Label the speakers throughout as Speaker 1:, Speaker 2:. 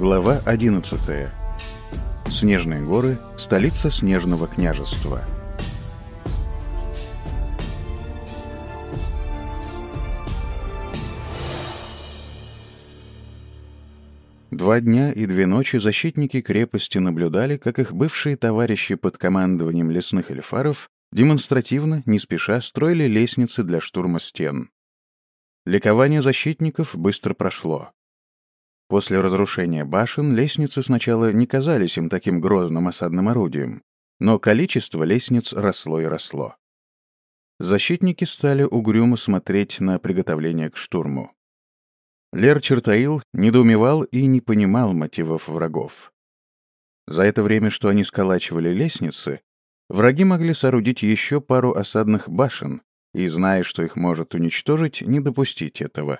Speaker 1: Глава 11. Снежные горы, столица Снежного княжества. Два дня и 2 ночи защитники крепости наблюдали, как их бывшие товарищи под командованием лесных эльфаров демонстративно, не спеша, строили лестницы для штурма стен. Ликование защитников быстро прошло. После разрушения башен лестницы сначала не казались им таким грозным осадным орудием, но количество лестниц росло и росло. Защитники стали угрюмо смотреть на приготовление к штурму. Лер Чертаил недоумевал и не понимал мотивов врагов. За это время, что они сколачивали лестницы, враги могли соорудить еще пару осадных башен и, зная, что их может уничтожить, не допустить этого.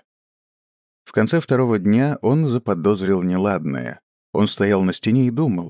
Speaker 1: В конце второго дня он заподозрил неладное. Он стоял на стене и думал.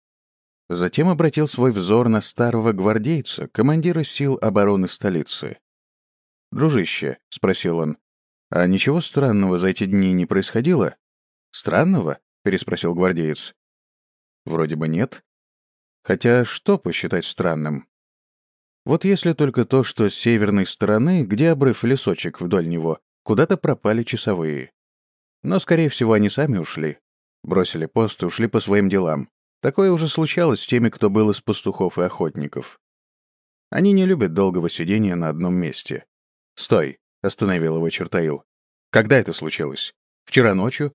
Speaker 1: Затем обратил свой взор на старого гвардейца, командира сил обороны столицы. «Дружище», — спросил он, — «а ничего странного за эти дни не происходило?» «Странного?» — переспросил гвардеец. «Вроде бы нет. Хотя что посчитать странным? Вот если только то, что с северной стороны, где обрыв лесочек вдоль него, куда-то пропали часовые. Но, скорее всего, они сами ушли. Бросили пост и ушли по своим делам. Такое уже случалось с теми, кто был из пастухов и охотников. Они не любят долгого сидения на одном месте. «Стой!» — остановил его Чертаил. «Когда это случилось? Вчера ночью?»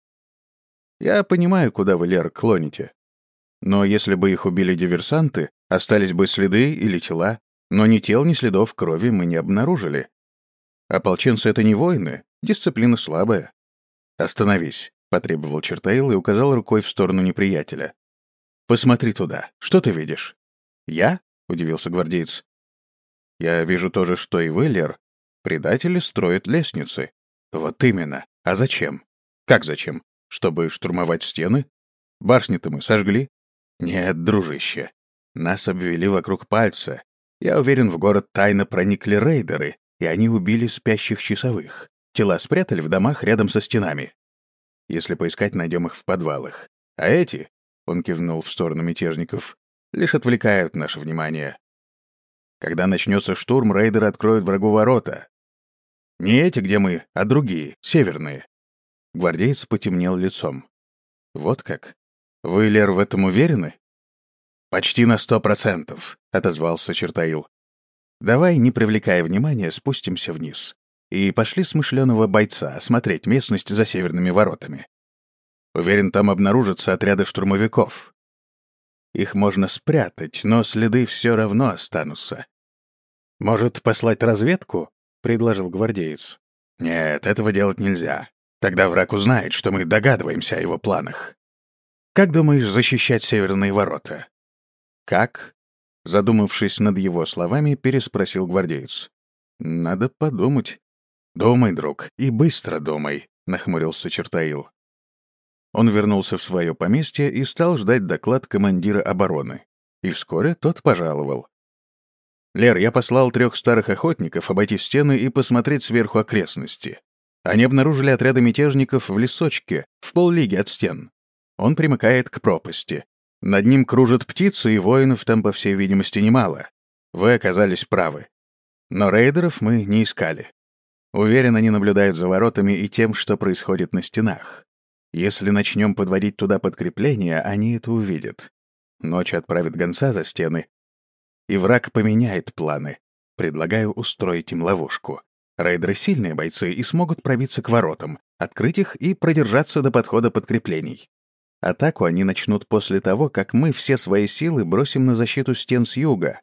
Speaker 1: «Я понимаю, куда вы, Лер, клоните. Но если бы их убили диверсанты, остались бы следы или тела, но ни тел, ни следов крови мы не обнаружили. Ополченцы — это не воины, дисциплина слабая». «Остановись», — потребовал Чертаил и указал рукой в сторону неприятеля. «Посмотри туда. Что ты видишь?» «Я?» — удивился гвардеец. «Я вижу то же, что и вы, Лер. Предатели строят лестницы». «Вот именно. А зачем?» «Как зачем? Чтобы штурмовать стены? Башни-то мы сожгли?» «Нет, дружище. Нас обвели вокруг пальца. Я уверен, в город тайно проникли рейдеры, и они убили спящих часовых. Тела спрятали в домах рядом со стенами. Если поискать, найдем их в подвалах. А эти, — он кивнул в сторону мятежников, — лишь отвлекают наше внимание. Когда начнется штурм, рейдеры откроют врагу ворота. Не эти, где мы, а другие, северные». Гвардеец потемнел лицом. «Вот как? Вы, Лер, в этом уверены?» «Почти на 100%, — отозвался Чертаил. «Давай, не привлекая внимания, спустимся вниз. И пошли смышленого бойца осмотреть местность за северными воротами. Уверен, там обнаружатся отряды штурмовиков. Их можно спрятать, но следы все равно останутся. Может, послать разведку?» — предложил гвардеец. «Нет, этого делать нельзя. Тогда враг узнает, что мы догадываемся о его планах. Как думаешь защищать северные ворота?» «Как?» — задумавшись над его словами, переспросил гвардеец. «Надо подумать». «Думай, друг, и быстро думай», — нахмурился Чертаил. Он вернулся в свое поместье и стал ждать доклад командира обороны. И вскоре тот пожаловал. «Лер, я послал 3 старых охотников обойти стены и посмотреть сверху окрестности. Они обнаружили отряды мятежников в лесочке, в поллиги от стен. Он примыкает к пропасти. Над ним кружат птицы, и воинов там, по всей видимости, немало. Вы оказались правы. Но рейдеров мы не искали. Уверен, они наблюдают за воротами и тем, что происходит на стенах. Если начнем подводить туда подкрепления, они это увидят. Ночью отправят гонца за стены, и враг поменяет планы. Предлагаю устроить им ловушку. Рейдеры — сильные бойцы и смогут пробиться к воротам, открыть их и продержаться до подхода подкреплений. Атаку они начнут после того, как мы все свои силы бросим на защиту стен с юга.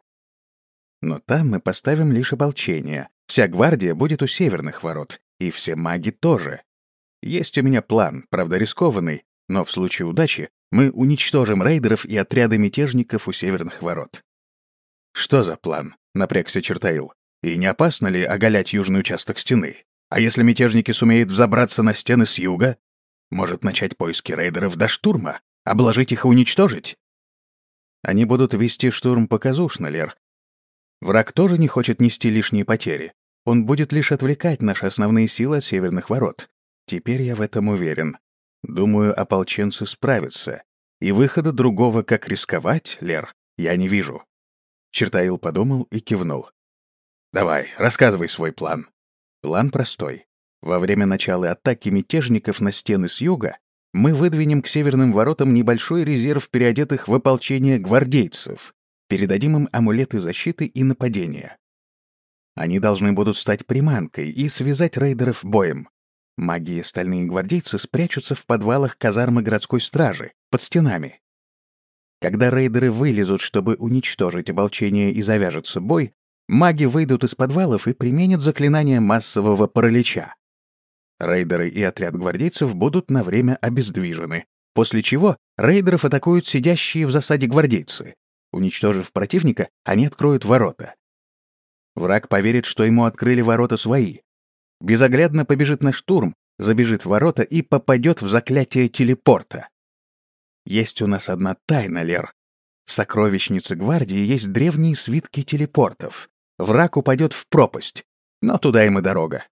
Speaker 1: Но там мы поставим лишь ополчение. Вся гвардия будет у северных ворот, и все маги тоже. Есть у меня план, правда рискованный, но в случае удачи мы уничтожим рейдеров и отряды мятежников у северных ворот». «Что за план?» — напрягся Чертаил. «И не опасно ли оголять южный участок стены? А если мятежники сумеют взобраться на стены с юга? Может, начать поиски рейдеров до штурма? Обложить их и уничтожить?» «Они будут вести штурм показушно, Лер. Враг тоже не хочет нести лишние потери. Он будет лишь отвлекать наши основные силы от северных ворот. Теперь я в этом уверен. Думаю, ополченцы справятся. И выхода другого, как рисковать, Лер, я не вижу. Чертаил подумал и кивнул. Давай, рассказывай свой план. План простой. Во время начала атаки мятежников на стены с юга мы выдвинем к северным воротам небольшой резерв переодетых в ополчение гвардейцев, передадим им амулеты защиты и нападения. Они должны будут стать приманкой и связать рейдеров боем. Маги и остальные гвардейцы спрячутся в подвалах казармы городской стражи, под стенами. Когда рейдеры вылезут, чтобы уничтожить ополчение и завяжется бой, маги выйдут из подвалов и применят заклинание массового паралича. Рейдеры и отряд гвардейцев будут на время обездвижены, после чего рейдеров атакуют сидящие в засаде гвардейцы. Уничтожив противника, они откроют ворота. Враг поверит, что ему открыли ворота свои. Безоглядно побежит на штурм, забежит в ворота и попадет в заклятие телепорта. Есть у нас одна тайна, Лер. В сокровищнице гвардии есть древние свитки телепортов. Враг упадет в пропасть, но туда им и дорога.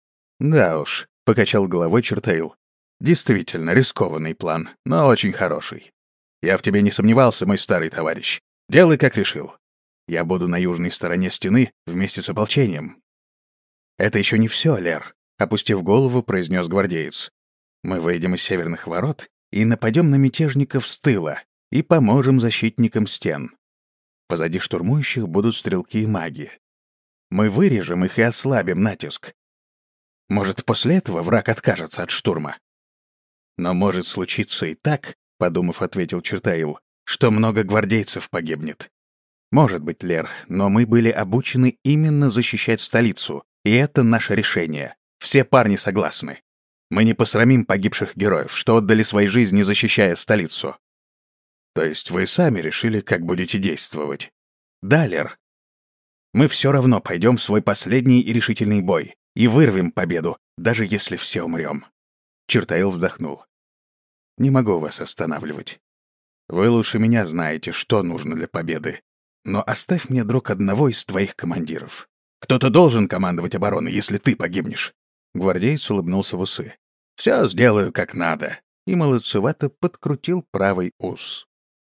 Speaker 1: Да уж, покачал головой Чертаил. Действительно, рискованный план, но очень хороший. Я в тебе не сомневался, мой старый товарищ. Делай, как решил. Я буду на южной стороне стены вместе с ополчением. Это еще не все, Лер, опустив голову, произнес гвардеец. Мы выйдем из северных ворот и нападем на мятежников с тыла и поможем защитникам стен. Позади штурмующих будут стрелки и маги. Мы вырежем их и ослабим натиск. Может, после этого враг откажется от штурма. Но может случиться и так, подумав, ответил Чертаил, что много гвардейцев погибнет. Может быть, Лер, но мы были обучены именно защищать столицу, и это наше решение. Все парни согласны. Мы не посрамим погибших героев, что отдали свои жизни, защищая столицу. То есть вы сами решили, как будете действовать? Да, Лер. Мы все равно пойдем в свой последний и решительный бой и вырвем победу, даже если все умрем. Чертаил вздохнул. Не могу вас останавливать. Вы лучше меня знаете, что нужно для победы. Но оставь мне, друг, одного из твоих командиров. Кто-то должен командовать обороной, если ты погибнешь. Гвардеец улыбнулся в усы. Все сделаю как надо. И молодцевато подкрутил правый ус.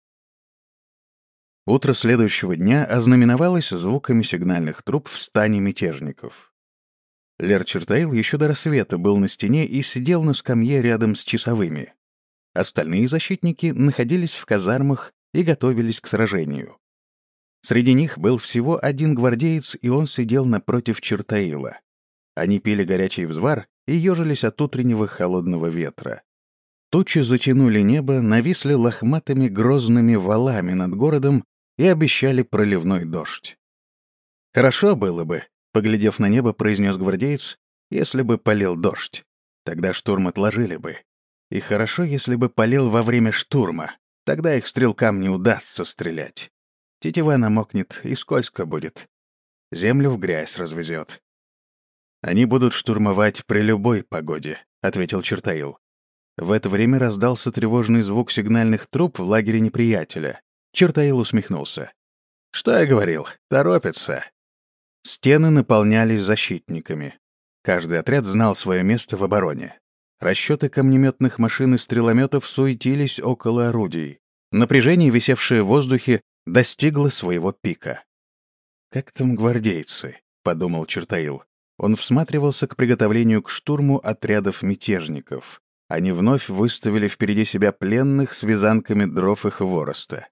Speaker 1: Утро следующего дня ознаменовалось звуками сигнальных труб в стане мятежников. Лер Чертаил еще до рассвета был на стене и сидел на скамье рядом с часовыми. Остальные защитники находились в казармах и готовились к сражению. Среди них был всего один гвардеец, и он сидел напротив Чертаила. Они пили горячий взвар и ежились от утреннего холодного ветра. Тучи затянули небо, нависли лохматыми грозными валами над городом и обещали проливной дождь. «Хорошо было бы», — поглядев на небо, произнес гвардеец, «если бы полил дождь. Тогда штурм отложили бы. И хорошо, если бы полил во время штурма. Тогда их стрелкам не удастся стрелять. Тетива намокнет и скользко будет. Землю в грязь развезет». «Они будут штурмовать при любой погоде», — ответил Чертаил. В это время раздался тревожный звук сигнальных труб в лагере неприятеля. Чертаил усмехнулся. «Что я говорил? Торопятся». Стены наполнялись защитниками. Каждый отряд знал свое место в обороне. Расчеты камнеметных машин и стрелометов суетились около орудий. Напряжение, висевшее в воздухе, достигло своего пика. «Как там гвардейцы?» — подумал Чертаил. Он всматривался к приготовлению к штурму отрядов мятежников. Они вновь выставили впереди себя пленных с вязанками дров и хвороста.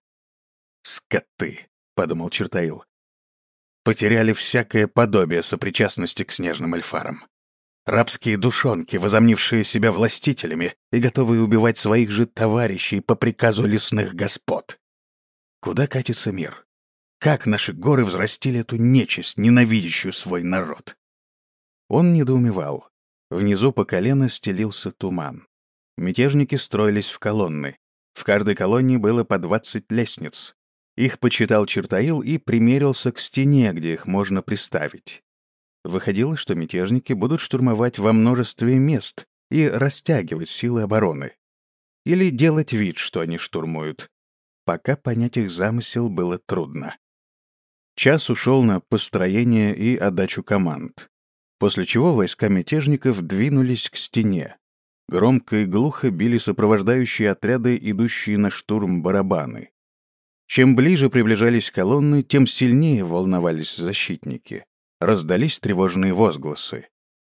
Speaker 1: «Скоты!» — подумал Чертаил. «Потеряли всякое подобие сопричастности к снежным эльфарам. Рабские душонки, возомнившие себя властителями и готовые убивать своих же товарищей по приказу лесных господ. Куда катится мир? Как наши горы взрастили эту нечисть, ненавидящую свой народ?» Он недоумевал. Внизу по колено стелился туман. Мятежники строились в колонны. В каждой колонне было по 20 лестниц. Их почитал Чертаил и примерился к стене, где их можно приставить. Выходило, что мятежники будут штурмовать во множестве мест и растягивать силы обороны. Или делать вид, что они штурмуют. Пока понять их замысел было трудно. Час ушел на построение и отдачу команд, после чего войска мятежников двинулись к стене. Громко и глухо били сопровождающие отряды, идущие на штурм барабаны. Чем ближе приближались колонны, тем сильнее волновались защитники. Раздались тревожные возгласы.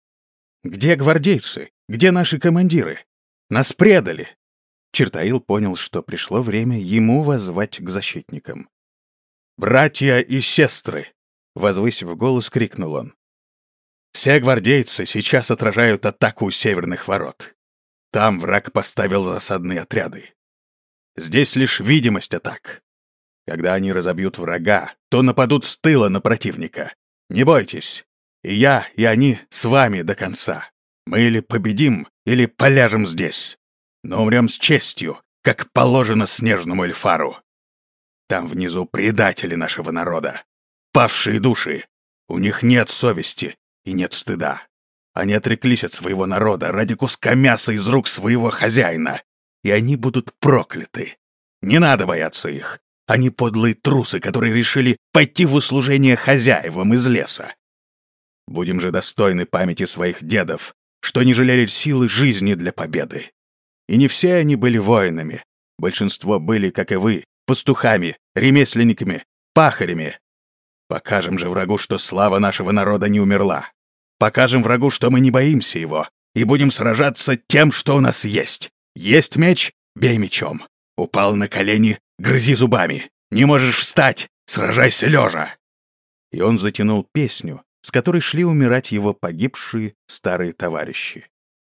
Speaker 1: «Где гвардейцы? Где наши командиры? Нас предали!» Чертаил понял, что пришло время ему воззвать к защитникам. «Братья и сестры!» — возвысив голос, крикнул он. «Все гвардейцы сейчас отражают атаку у северных ворот. Там враг поставил засадные отряды. Здесь лишь видимость атак. Когда они разобьют врага, то нападут с тыла на противника. Не бойтесь, и я, и они с вами до конца. Мы или победим, или поляжем здесь. Но умрем с честью, как положено снежному эльфару. Там внизу предатели нашего народа, павшие души. У них нет совести и нет стыда. Они отреклись от своего народа ради куска мяса из рук своего хозяина, и они будут прокляты. Не надо бояться их. Они подлые трусы, которые решили пойти в услужение хозяевам из леса. Будем же достойны памяти своих дедов, что не жалели силы жизни для победы. И не все они были воинами. Большинство были, как и вы, пастухами, ремесленниками, пахарями. Покажем же врагу, что слава нашего народа не умерла. Покажем врагу, что мы не боимся его, и будем сражаться тем, что у нас есть. Есть меч — бей мечом. Упал на колени — грызи зубами. Не можешь встать — сражайся лежа. И он затянул песню, с которой шли умирать его погибшие старые товарищи.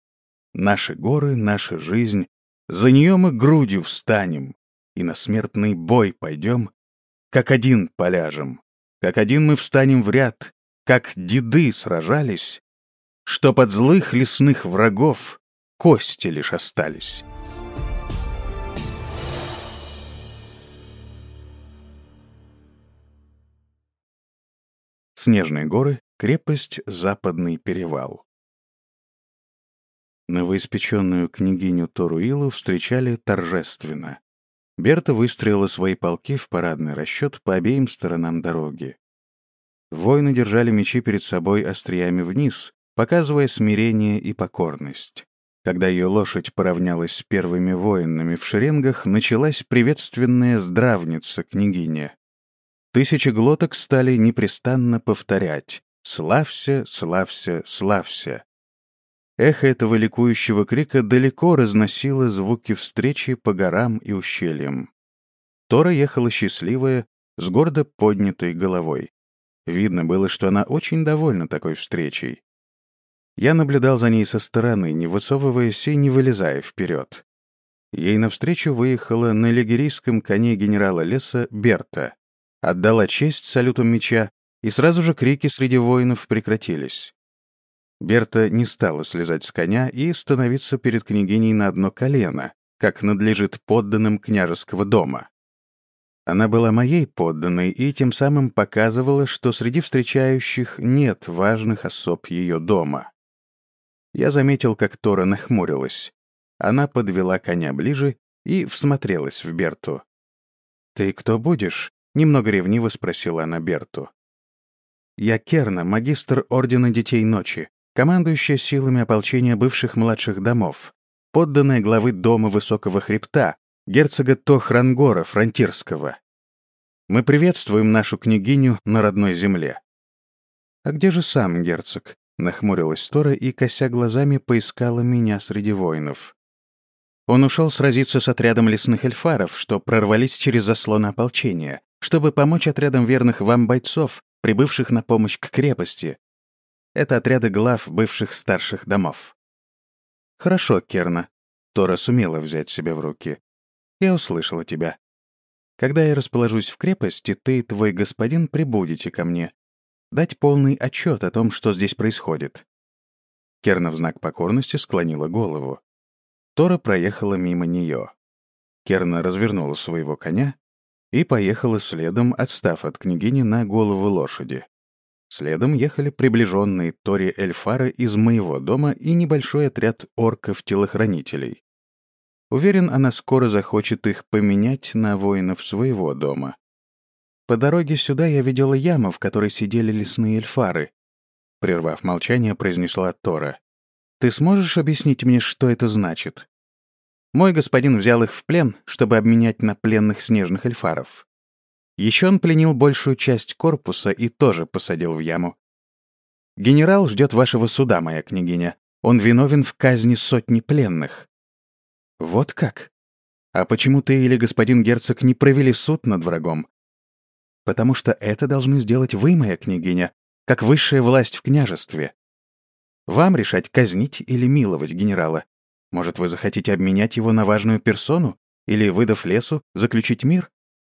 Speaker 1: Наши горы, наша жизнь, за нее мы грудью встанем, и на смертный бой пойдем, как один поляжем, как один мы встанем в ряд, как деды сражались, что под злых лесных врагов кости лишь остались. Снежные горы, крепость Западный перевал. Новоиспеченную княгиню Торуилу встречали торжественно. Берта выстроила свои полки в парадный расчет по обеим сторонам дороги. Воины держали мечи перед собой остриями вниз, показывая смирение и покорность. Когда ее лошадь поравнялась с первыми воинами в шеренгах, началась приветственная здравница княгиня. Тысячи глоток стали непрестанно повторять «Славься, славься, славься». Эхо этого ликующего крика далеко разносило звуки встречи по горам и ущельям. Тора ехала счастливая, с гордо поднятой головой. Видно было, что она очень довольна такой встречей. Я наблюдал за ней со стороны, не высовываясь и не вылезая вперед. Ей навстречу выехала на лигерийском коне генерала леса Берта, отдала честь салютом меча, и сразу же крики среди воинов прекратились. Берта не стала слезать с коня и становиться перед княгиней на одно колено, как надлежит подданным княжеского дома. Она была моей подданной и тем самым показывала, что среди встречающих нет важных особ ее дома. Я заметил, как Тора нахмурилась. Она подвела коня ближе и всмотрелась в Берту. «Ты кто будешь?» — немного ревниво спросила она Берту. «Я Керна, магистр Ордена Детей Ночи, командующая силами ополчения бывших младших домов, подданная главы Дома Высокого Хребта, герцога Тохрангора Фронтирского. Мы приветствуем нашу княгиню на родной земле». «А где же сам герцог?» — нахмурилась Тора и, кося глазами, поискала меня среди воинов. Он ушел сразиться с отрядом лесных эльфаров, что прорвались через заслон ополчения, чтобы помочь отрядам верных вам бойцов, прибывших на помощь к крепости. Это отряды глав бывших старших домов. «Хорошо, Керна». Тора сумела взять себя в руки. «Я услышала тебя. Когда я расположусь в крепости, ты и твой господин прибудете ко мне. Дать полный отчет о том, что здесь происходит». Керна в знак покорности склонила голову. Тора проехала мимо нее. Керна развернула своего коня и поехала следом, отстав от княгини на голову лошади. Следом ехали приближенные Торе эльфары из моего дома и небольшой отряд орков-телохранителей. Уверен, она скоро захочет их поменять на воинов своего дома. По дороге сюда я видела яму, в которой сидели лесные эльфары. Прервав молчание, произнесла Тора. Ты сможешь объяснить мне, что это значит? Мой господин взял их в плен, чтобы обменять на пленных снежных эльфаров. Еще он пленил большую часть корпуса и тоже посадил в яму. Генерал ждет вашего суда, моя княгиня. Он виновен в казни сотни пленных. Вот как? А почему ты или господин герцог не провели суд над врагом? Потому что это должны сделать вы, моя княгиня, как высшая власть в княжестве. Вам решать, казнить или миловать генерала. Может, вы захотите обменять его на важную персону? Или, выдав лесу, заключить мир?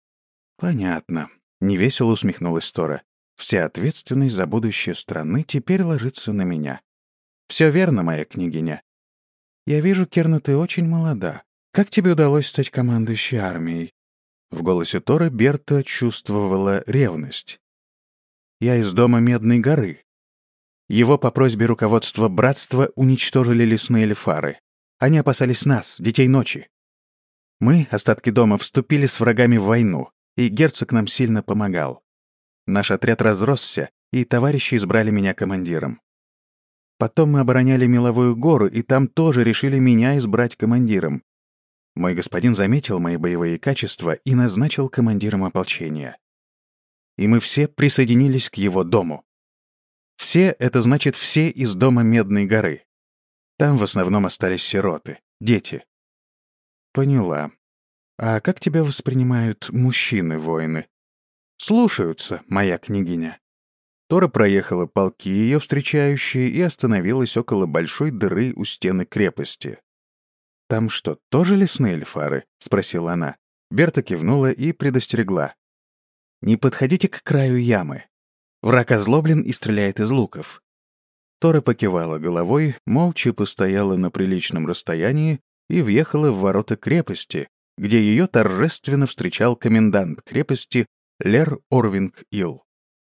Speaker 1: Понятно. Невесело усмехнулась Тора. Вся ответственность за будущее страны теперь ложится на меня. Все верно, моя княгиня. Я вижу, Керна, ты очень молода. Как тебе удалось стать командующей армией? В голосе Торы Берта чувствовала ревность. Я из дома Медной горы. Его по просьбе руководства братства уничтожили лесные эльфары. Они опасались нас, детей ночи. Мы, остатки дома, вступили с врагами в войну, и герцог нам сильно помогал. Наш отряд разросся, и товарищи избрали меня командиром. Потом мы обороняли Меловую гору, и там тоже решили меня избрать командиром. Мой господин заметил мои боевые качества и назначил командиром ополчения. И мы все присоединились к его дому. Все — это значит все из дома Медной горы. Там в основном остались сироты, дети. Поняла. А как тебя воспринимают мужчины-воины? Слушаются, моя княгиня. Тора проехала полки, ее встречающие, и остановилась около большой дыры у стены крепости. «Там что, тоже лесные эльфары?» — спросила она. Берта кивнула и предостерегла. «Не подходите к краю ямы. Враг озлоблен и стреляет из луков». Тора покивала головой, молча постояла на приличном расстоянии и въехала в ворота крепости, где ее торжественно встречал комендант крепости Лер Орвинг-Ил.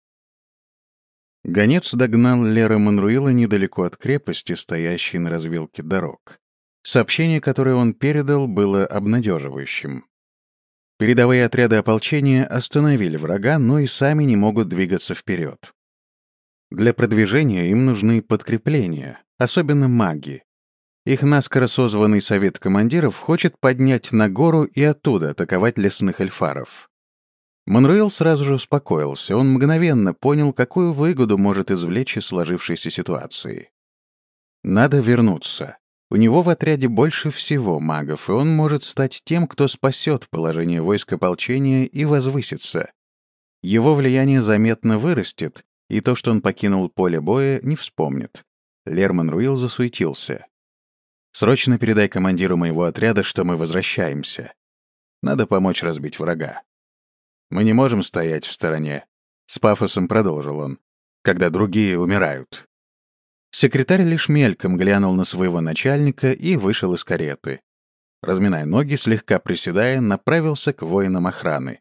Speaker 1: Гонец догнал Лера Манруила недалеко от крепости, стоящей на развилке дорог. Сообщение, которое он передал, было обнадеживающим. Передовые отряды ополчения остановили врага, но и сами не могут двигаться вперед. Для продвижения им нужны подкрепления, особенно маги. Их наскоро созванный совет командиров хочет поднять на гору и оттуда атаковать лесных эльфаров. Манруил сразу же успокоился, он мгновенно понял, какую выгоду может извлечь из сложившейся ситуации. Надо вернуться. У него в отряде больше всего магов, и он может стать тем, кто спасет положение войск ополчения и возвысится. Его влияние заметно вырастет, и то, что он покинул поле боя, не вспомнит. Лер Манруил засуетился. «Срочно передай командиру моего отряда, что мы возвращаемся. Надо помочь разбить врага. Мы не можем стоять в стороне», — с пафосом продолжил он, «когда другие умирают». Секретарь лишь мельком глянул на своего начальника и вышел из кареты. Разминая ноги, слегка приседая, направился к воинам охраны.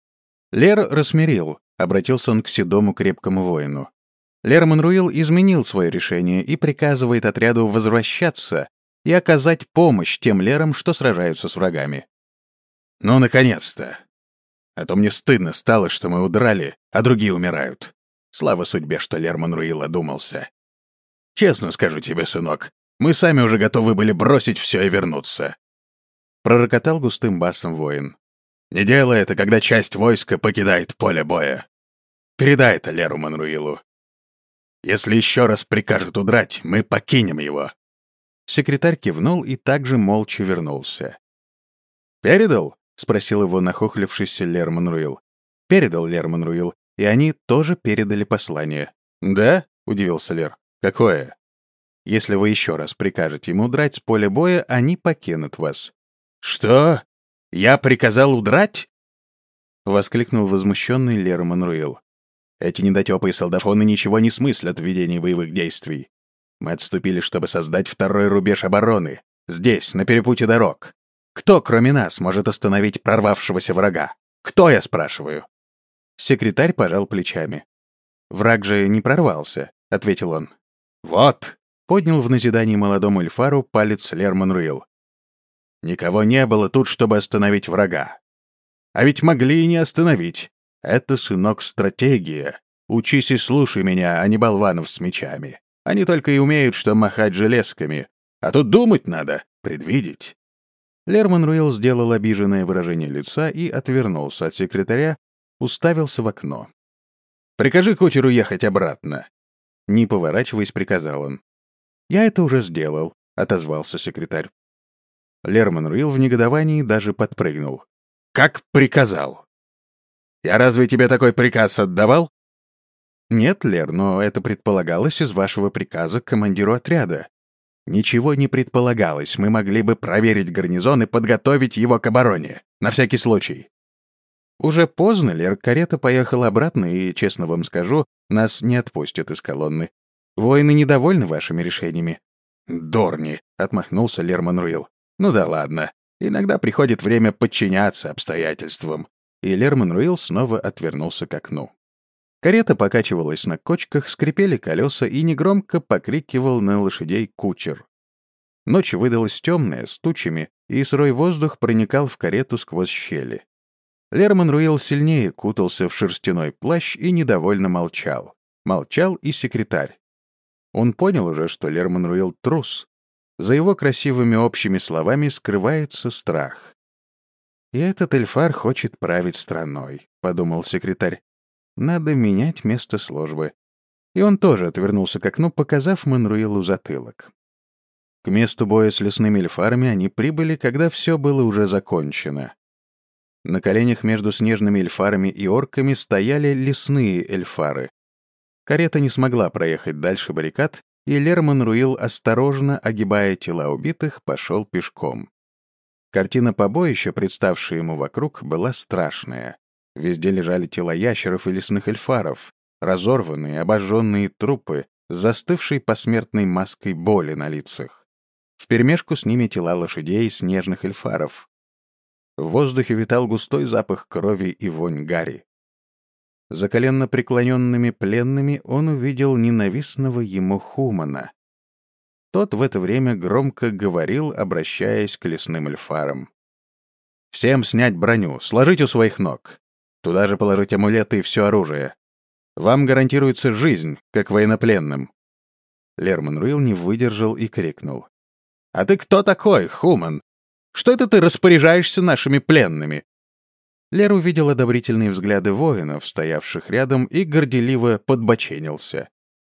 Speaker 1: Лер рассмирил, обратился он к седому крепкому воину. Лер Манруил изменил свое решение и приказывает отряду возвращаться и оказать помощь тем лерам, что сражаются с врагами. «Ну, наконец-то! А то мне стыдно стало, что мы удрали, а другие умирают. Слава судьбе, что Лер Манруил одумался. Честно скажу тебе, сынок, мы сами уже готовы были бросить все и вернуться». Пророкотал густым басом воин. «Не делай это, когда часть войска покидает поле боя. Передай это Леру Манруилу. Если еще раз прикажет удрать, мы покинем его». Секретарь кивнул и также молча вернулся. «Передал?» — спросил его нахохлившийся Лер Манруил. «Передал, Лер Манруил, и они тоже передали послание». «Да?» — удивился Лер. «Какое?» «Если вы еще раз прикажете им удрать с поля боя, они покинут вас». «Что? Я приказал удрать?» — воскликнул возмущенный Лер Манруил. «Эти недотепы и солдафоны ничего не смыслят в ведении боевых действий. Мы отступили, чтобы создать второй рубеж обороны. Здесь, на перепутье дорог. Кто, кроме нас, может остановить прорвавшегося врага? Кто, я спрашиваю?» Секретарь пожал плечами. «Враг же не прорвался», — ответил он. «Вот!» — поднял в назидании молодому эльфару палец Лер Манруил. «Никого не было тут, чтобы остановить врага. А ведь могли и не остановить. Это, сынок, стратегия. Учись и слушай меня, а не болванов с мечами. Они только и умеют, что махать железками. А тут думать надо, предвидеть». Лерман Руил сделал обиженное выражение лица и отвернулся от секретаря, уставился в окно. «Прикажи кучеру ехать обратно». Не поворачиваясь, приказал он. «Я это уже сделал», — отозвался секретарь. Лерман Руил в негодовании даже подпрыгнул. «Как приказал? Я разве тебе такой приказ отдавал?» «Нет, Лер, но это предполагалось из вашего приказа к командиру отряда». «Ничего не предполагалось, мы могли бы проверить гарнизон и подготовить его к обороне. На всякий случай». «Уже поздно, Лер, карета поехала обратно, и, честно вам скажу, нас не отпустят из колонны. Воины недовольны вашими решениями». «Дурни», — отмахнулся Лерман Руил. «Ну да ладно. Иногда приходит время подчиняться обстоятельствам». И Лерман Руил снова отвернулся к окну. Карета покачивалась на кочках, скрипели колеса и негромко покрикивал на лошадей кучер. Ночь выдалась темная, с тучами, и сырой воздух проникал в карету сквозь щели. Лерман Руил сильнее кутался в шерстяной плащ и недовольно молчал. Молчал и секретарь. Он понял уже, что Лерман Руил трус. За его красивыми общими словами скрывается страх. «И этот эльфар хочет править страной», — подумал секретарь. «Надо менять место службы». И он тоже отвернулся к окну, показав Манруилу затылок. К месту боя с лесными эльфарами они прибыли, когда все было уже закончено. На коленях между снежными эльфарами и орками стояли лесные эльфары. Карета не смогла проехать дальше баррикад, и Лерман Руил, осторожно огибая тела убитых, пошел пешком. Картина побоища, представшая ему вокруг, была страшная. Везде лежали тела ящеров и лесных эльфаров, разорванные, обожженные трупы, с застывшей посмертной маской боли на лицах. Вперемешку с ними тела лошадей и снежных эльфаров. В воздухе витал густой запах крови и вонь гари. За коленно преклоненными пленными он увидел ненавистного ему Хумана. Тот в это время громко говорил, обращаясь к лесным эльфарам. «Всем снять броню, сложить у своих ног. Туда же положить амулеты и все оружие. Вам гарантируется жизнь, как военнопленным». Лерман Руил не выдержал и крикнул. «А ты кто такой, Хуман? Что это ты распоряжаешься нашими пленными?» Лер увидел одобрительные взгляды воинов, стоявших рядом, и горделиво подбоченился.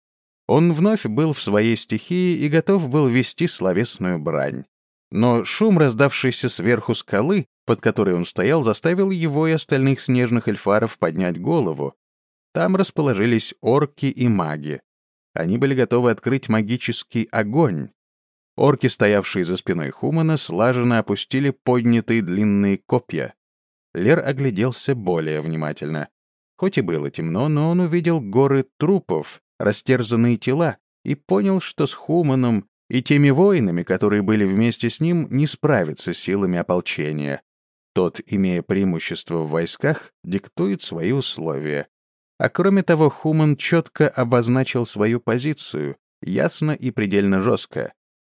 Speaker 1: Он вновь был в своей стихии и готов был вести словесную брань. Но шум, раздавшийся сверху скалы, под которой он стоял, заставил его и остальных снежных эльфаров поднять голову. Там расположились орки и маги. Они были готовы открыть магический огонь. Орки, стоявшие за спиной Хумана, слаженно опустили поднятые длинные копья. Лер огляделся более внимательно. Хоть и было темно, но он увидел горы трупов, растерзанные тела, и понял, что с Хуманом и теми воинами, которые были вместе с ним, не справиться силами ополчения. Тот, имея преимущество в войсках, диктует свои условия. А кроме того, Хуман четко обозначил свою позицию, ясно и предельно жестко.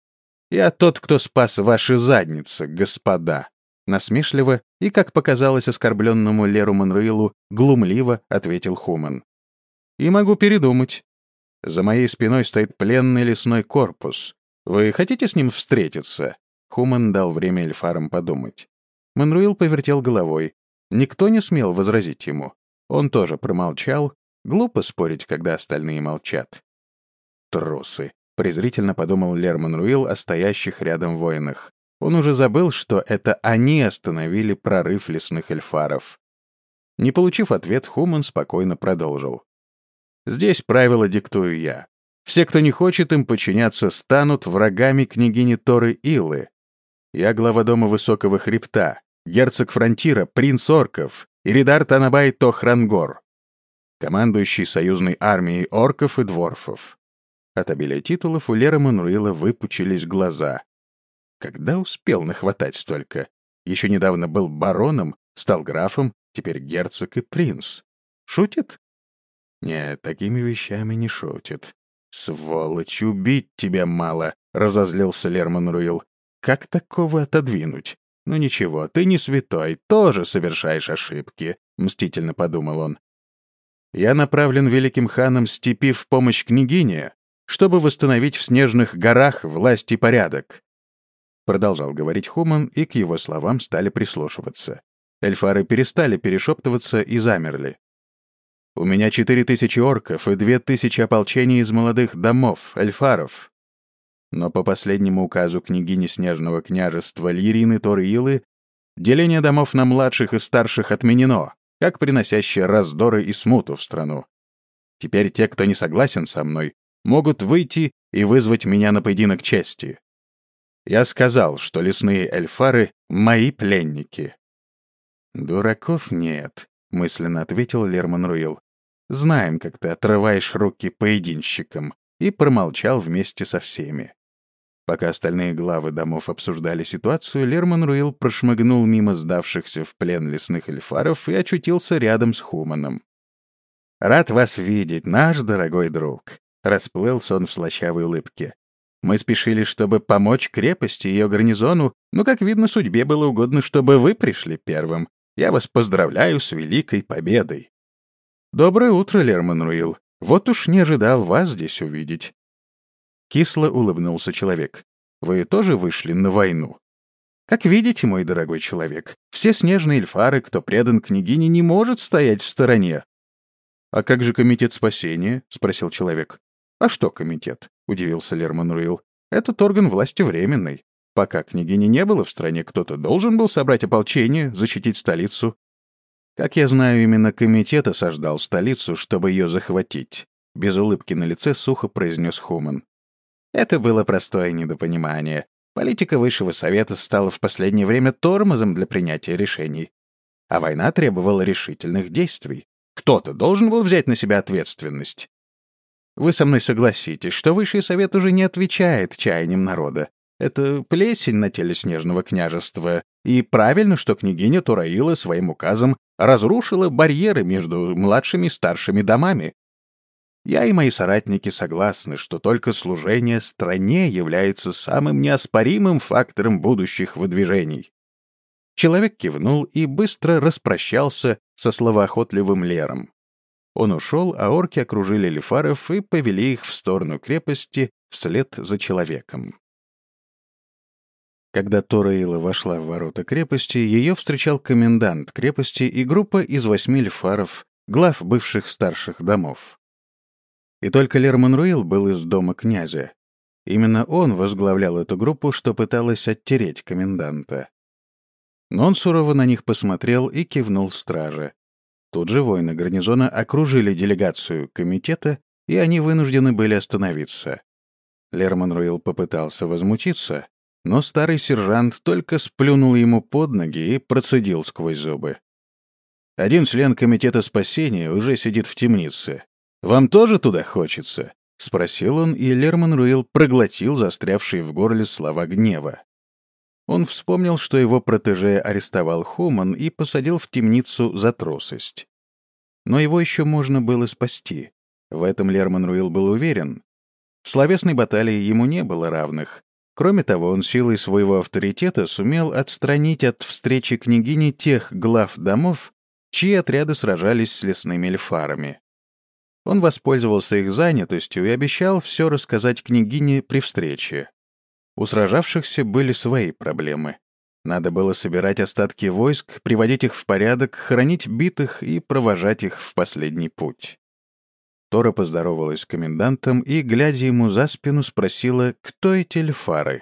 Speaker 1: «Я тот, кто спас ваши задницы, господа», — насмешливо и, как показалось оскорбленному Леру Манруилу, глумливо ответил Хуман. «И могу передумать. За моей спиной стоит пленный лесной корпус. Вы хотите с ним встретиться?» Хуман дал время эльфарам подумать. Манруил повертел головой. Никто не смел возразить ему. Он тоже промолчал. Глупо спорить, когда остальные молчат. «Трусы», — презрительно подумал Лерман Руил о стоящих рядом воинах. Он уже забыл, что это они остановили прорыв лесных эльфаров. Не получив ответ, Хуман спокойно продолжил. «Здесь правила диктую я. Все, кто не хочет им подчиняться, станут врагами княгини Торы Илы. Я глава дома Высокого Хребта, герцог Фронтира, принц орков, Иридар Танабай Тохрангор, командующий союзной армией орков и дворфов». От обилия титулов у Лера Манруила выпучились глаза. Когда успел нахватать столько? Еще недавно был бароном, стал графом, теперь герцог и принц. Шутит? Нет, такими вещами не шутит. «Сволочь, убить тебя мало!» — разозлился Лерман Руил. «Как такого отодвинуть? Ну ничего, ты не святой, тоже совершаешь ошибки», — мстительно подумал он. «Я направлен великим ханом степи в помощь княгине, чтобы восстановить в снежных горах власть и порядок. Продолжал говорить Хуман, и к его словам стали прислушиваться. Эльфары перестали перешептываться и замерли. «У меня 4000 орков и 2000 ополчений из молодых домов, эльфаров. Но по последнему указу княгини Снежного княжества Льерины Торы-Илы деление домов на младших и старших отменено, как приносящее раздоры и смуту в страну. Теперь те, кто не согласен со мной, могут выйти и вызвать меня на поединок чести. Я сказал, что лесные эльфары — мои пленники». «Дураков нет», — мысленно ответил Лерман Руил. «Знаем, как ты отрываешь руки поединщикам», и промолчал вместе со всеми. Пока остальные главы домов обсуждали ситуацию, Лерман Руил прошмыгнул мимо сдавшихся в плен лесных эльфаров и очутился рядом с Хуманом. «Рад вас видеть, наш дорогой друг», — расплылся он в слащавой улыбке. «Мы спешили, чтобы помочь крепости и ее гарнизону, но, как видно, судьбе было угодно, чтобы вы пришли первым. Я вас поздравляю с великой победой». «Доброе утро, Лерман Руил. Вот уж не ожидал вас здесь увидеть». Кисло улыбнулся человек. «Вы тоже вышли на войну?» «Как видите, мой дорогой человек, все снежные эльфары, кто предан княгине, не может стоять в стороне». «А как же комитет спасения?» — спросил человек. «А что комитет?» — удивился Лерман Руил. «Этот орган власти временный. Пока княгини не было в стране, кто-то должен был собрать ополчение, защитить столицу». «Как я знаю, именно комитет осаждал столицу, чтобы ее захватить», — без улыбки на лице сухо произнес Хуман. «Это было простое недопонимание. Политика Высшего Совета стала в последнее время тормозом для принятия решений. А война требовала решительных действий. Кто-то должен был взять на себя ответственность. Вы со мной согласитесь, что Высший Совет уже не отвечает чаяниям народа. Это плесень на теле Снежного княжества, и правильно, что княгиня Тураила своим указом разрушила барьеры между младшими и старшими домами. Я и мои соратники согласны, что только служение стране является самым неоспоримым фактором будущих выдвижений». Человек кивнул и быстро распрощался со словоохотливым Лером. Он ушел, а орки окружили эльфаров и повели их в сторону крепости вслед за человеком. Когда Тораила вошла в ворота крепости, ее встречал комендант крепости и группа из 8 эльфаров, глав бывших старших домов. И только Лерман Руил был из дома князя. Именно он возглавлял эту группу, что пыталась оттереть коменданта. Но он сурово на них посмотрел и кивнул страже. Тут же воины гарнизона окружили делегацию комитета, и они вынуждены были остановиться. Лерман Руил попытался возмутиться, но старый сержант только сплюнул ему под ноги и процедил сквозь зубы. «Один член комитета спасения уже сидит в темнице. Вам тоже туда хочется?» — спросил он, и Лерман Руил проглотил застрявшие в горле слова гнева. Он вспомнил, что его протеже арестовал Хуман и посадил в темницу за трусость. Но его еще можно было спасти. В этом Лерман Руил был уверен. В словесной баталии ему не было равных. Кроме того, он силой своего авторитета сумел отстранить от встречи княгини тех глав домов, чьи отряды сражались с лесными эльфарами. Он воспользовался их занятостью и обещал все рассказать княгине при встрече. У сражавшихся были свои проблемы. Надо было собирать остатки войск, приводить их в порядок, хоронить битых и провожать их в последний путь. Тора поздоровалась с комендантом и, глядя ему за спину, спросила, кто эти эльфары.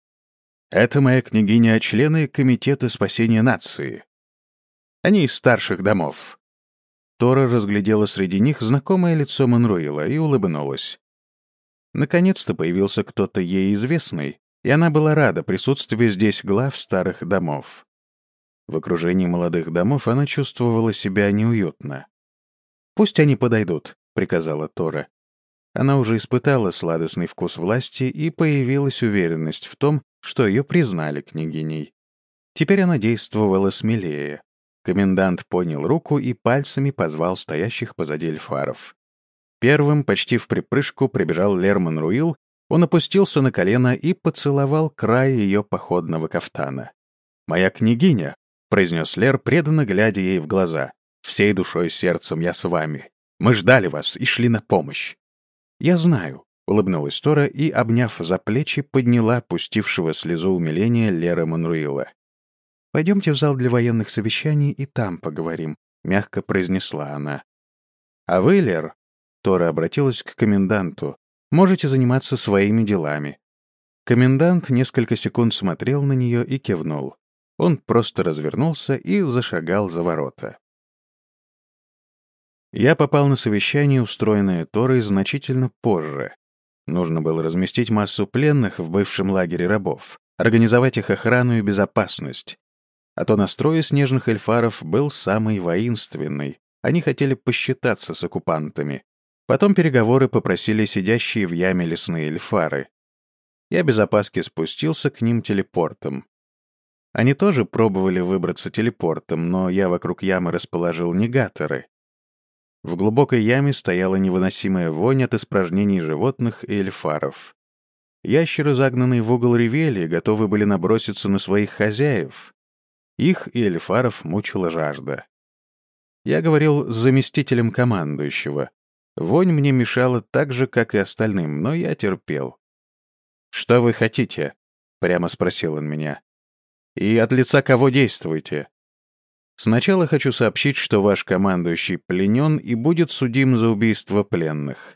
Speaker 1: «Это моя княгиня, члены Комитета спасения нации. Они из старших домов». Тора разглядела среди них знакомое лицо Манруила и улыбнулась. Наконец-то появился кто-то ей известный, и она была рада присутствию здесь глав старых домов. В окружении молодых домов она чувствовала себя неуютно. «Пусть они подойдут», — приказала Тора. Она уже испытала сладостный вкус власти, и появилась уверенность в том, что ее признали княгиней. Теперь она действовала смелее. Комендант поднял руку и пальцами позвал стоящих позади эльфаров. Первым, почти в припрыжку, прибежал Лерман Руил. Он опустился на колено и поцеловал край ее походного кафтана. «Моя княгиня», — произнес Лер, преданно глядя ей в глаза, — «всей душой и сердцем я с вами. Мы ждали вас и шли на помощь». «Я знаю», — улыбнулась Тора и, обняв за плечи, подняла пустившего слезу умиления Лера Манруила. «Пойдемте в зал для военных совещаний и там поговорим», — мягко произнесла она. «А вы, Лер», — Тора обратилась к коменданту, — «можете заниматься своими делами». Комендант несколько секунд смотрел на нее и кивнул. Он просто развернулся и зашагал за ворота. Я попал на совещание, устроенное Торой значительно позже. Нужно было разместить массу пленных в бывшем лагере рабов, организовать их охрану и безопасность. А то настрой снежных эльфаров был самый воинственный. Они хотели посчитаться с оккупантами. Потом переговоры попросили сидящие в яме лесные эльфары. Я без опаски спустился к ним телепортом. Они тоже пробовали выбраться телепортом, но я вокруг ямы расположил негаторы. В глубокой яме стояла невыносимая вонь от испражнений животных и эльфаров. Ящеры, загнанные в угол, ревели и готовы были наброситься на своих хозяев. Их и эльфаров мучила жажда. Я говорил с заместителем командующего. Вонь мне мешала так же, как и остальным, но я терпел. «Что вы хотите?» — прямо спросил он меня. «И от лица кого действуете?» «Сначала хочу сообщить, что ваш командующий пленен и будет судим за убийство пленных.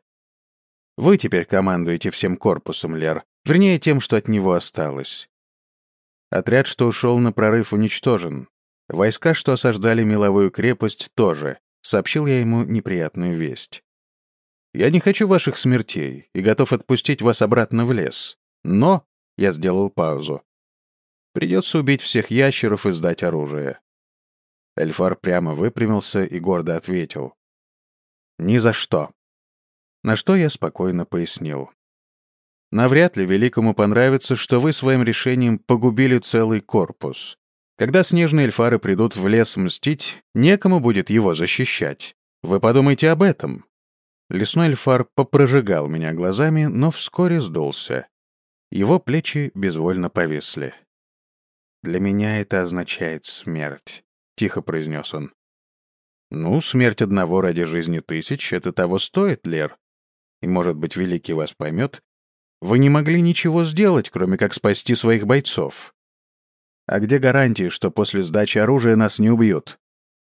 Speaker 1: Вы теперь командуете всем корпусом, Лер, вернее, тем, что от него осталось. Отряд, что ушел на прорыв, уничтожен. Войска, что осаждали меловую крепость, тоже», — сообщил я ему неприятную весть. «Я не хочу ваших смертей и готов отпустить вас обратно в лес. Но...» — я сделал паузу. «Придется убить всех ящеров и сдать оружие». Эльфар прямо выпрямился и гордо ответил: «Ни за что». На что я спокойно пояснил: «Навряд ли Великому понравится, что вы своим решением погубили целый корпус. Когда снежные эльфары придут в лес мстить, некому будет его защищать. Вы подумайте об этом». Лесной эльфар попрожигал меня глазами, но вскоре сдулся. Его плечи безвольно повисли. «Для меня это означает смерть», — тихо произнес он. «Ну, смерть одного ради жизни тысяч — это того стоит, Лер. И, может быть, Великий вас поймет. Вы не могли ничего сделать, кроме как спасти своих бойцов. А где гарантии, что после сдачи оружия нас не убьют?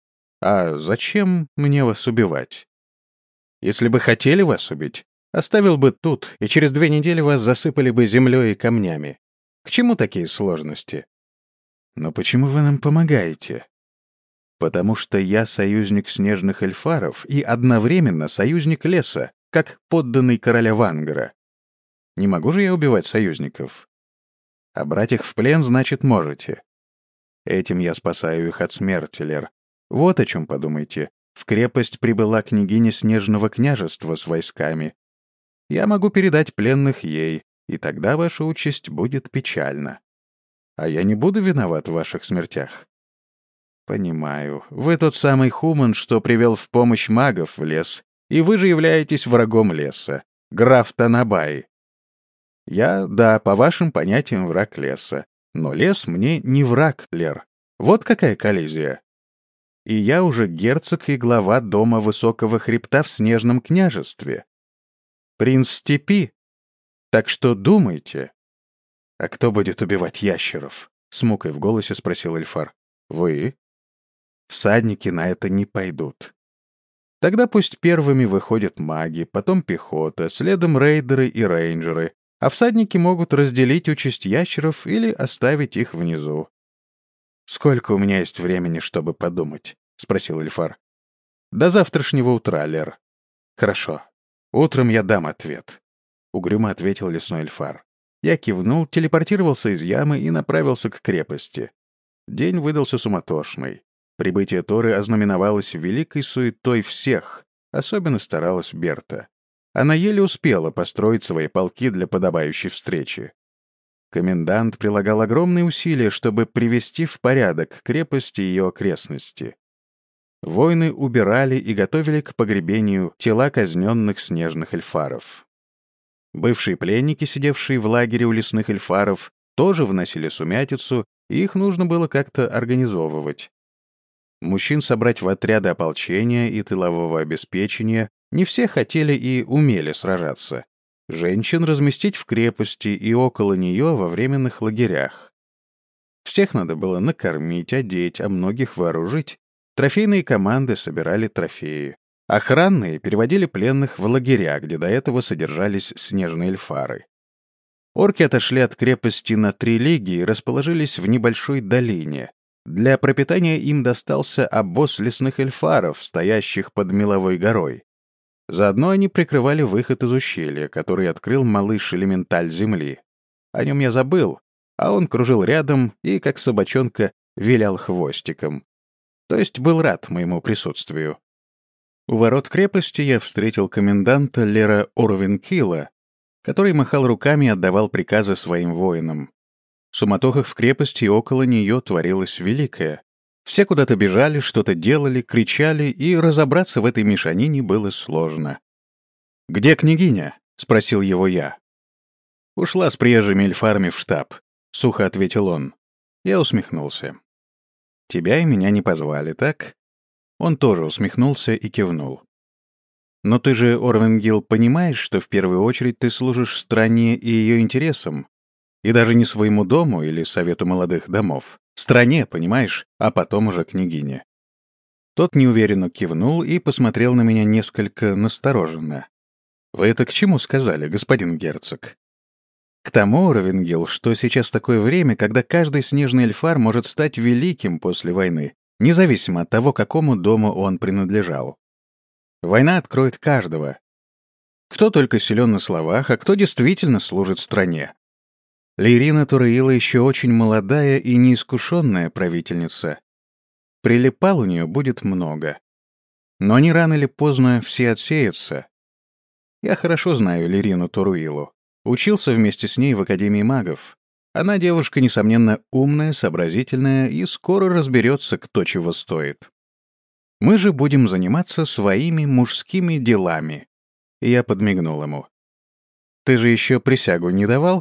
Speaker 1: А зачем мне вас убивать? Если бы хотели вас убить, оставил бы тут, и через 2 недели вас засыпали бы землей и камнями. К чему такие сложности? Но почему вы нам помогаете? Потому что я союзник снежных эльфаров и одновременно союзник леса, как подданный короля Вангара. Не могу же я убивать союзников? А брать их в плен, значит, можете. Этим я спасаю их от смерти, Лер. Вот о чем подумайте. В крепость прибыла княгиня Снежного княжества с войсками. Я могу передать пленных ей, и тогда ваша участь будет печальна. А я не буду виноват в ваших смертях. Понимаю. Вы тот самый Хуман, что привел в помощь магов в лес, и вы же являетесь врагом леса, граф Танабай. Я, да, по вашим понятиям, враг леса. Но лес мне не враг, Лер. Вот какая коллизия. И я уже герцог и глава дома Высокого Хребта в Снежном княжестве. Принц степи. Так что думайте. А кто будет убивать ящеров? С мукой в голосе спросил эльфар. Вы? Всадники на это не пойдут. Тогда пусть первыми выходят маги, потом пехота, следом рейдеры и рейнджеры, а всадники могут разделить участь ящеров или оставить их внизу. «Сколько у меня есть времени, чтобы подумать?» — спросил эльфар. «До завтрашнего утра, Лер». «Хорошо. Утром я дам ответ», — угрюмо ответил лесной эльфар. Я кивнул, телепортировался из ямы и направился к крепости. День выдался суматошный. Прибытие Торы ознаменовалось великой суетой всех, особенно старалась Берта. Она еле успела построить свои полки для подобающей встречи. Комендант прилагал огромные усилия, чтобы привести в порядок крепость и ее окрестности. Воины убирали и готовили к погребению тела казненных снежных эльфаров. Бывшие пленники, сидевшие в лагере у лесных эльфаров, тоже вносили сумятицу, и их нужно было как-то организовывать. Мужчин собрать в отряды ополчения и тылового обеспечения не все хотели и умели сражаться. женщин разместить в крепости и около нее во временных лагерях. Всех надо было накормить, одеть, а многих вооружить. Трофейные команды собирали трофеи. Охранные переводили пленных в лагеря, где до этого содержались снежные эльфары. Орки отошли от крепости на 3 лиги и расположились в небольшой долине. Для пропитания им достался обоз лесных эльфаров, стоящих под Меловой горой. Заодно они прикрывали выход из ущелья, который открыл малыш-элементаль земли. О нем я забыл, а он кружил рядом и, как собачонка, вилял хвостиком. То есть был рад моему присутствию. У ворот крепости я встретил коменданта Лера Орвенкила, который махал руками и отдавал приказы своим воинам. Суматоха в крепости и около нее творилась великая. Все куда-то бежали, что-то делали, кричали, и разобраться в этой мешанине было сложно. «Где княгиня?» — спросил его я. «Ушла с приезжими эльфарами в штаб», — сухо ответил он. Я усмехнулся. «Тебя и меня не позвали, так?» Он тоже усмехнулся и кивнул. «Но ты же, Орвенгил, понимаешь, что в первую очередь ты служишь стране и ее интересам, и даже не своему дому или совету молодых домов. Стране, понимаешь, а потом уже княгине». Тот неуверенно кивнул и посмотрел на меня несколько настороженно. «Вы это к чему сказали, господин герцог?» «К тому, Орвенгил, что сейчас такое время, когда каждый снежный эльфар может стать великим после войны, независимо от того, какому дому он принадлежал. Война откроет каждого. Кто только силен на словах, а кто действительно служит стране. Лейрина Тураила еще очень молодая и неискушенная правительница. Прилипал у нее будет много. Но они рано или поздно все отсеются. Я хорошо знаю Лейрину Туруилу. Учился вместе с ней в Академии магов. Она девушка, несомненно, умная, сообразительная и скоро разберется, кто чего стоит. Мы же будем заниматься своими мужскими делами. И я подмигнул ему. Ты же еще присягу не давал?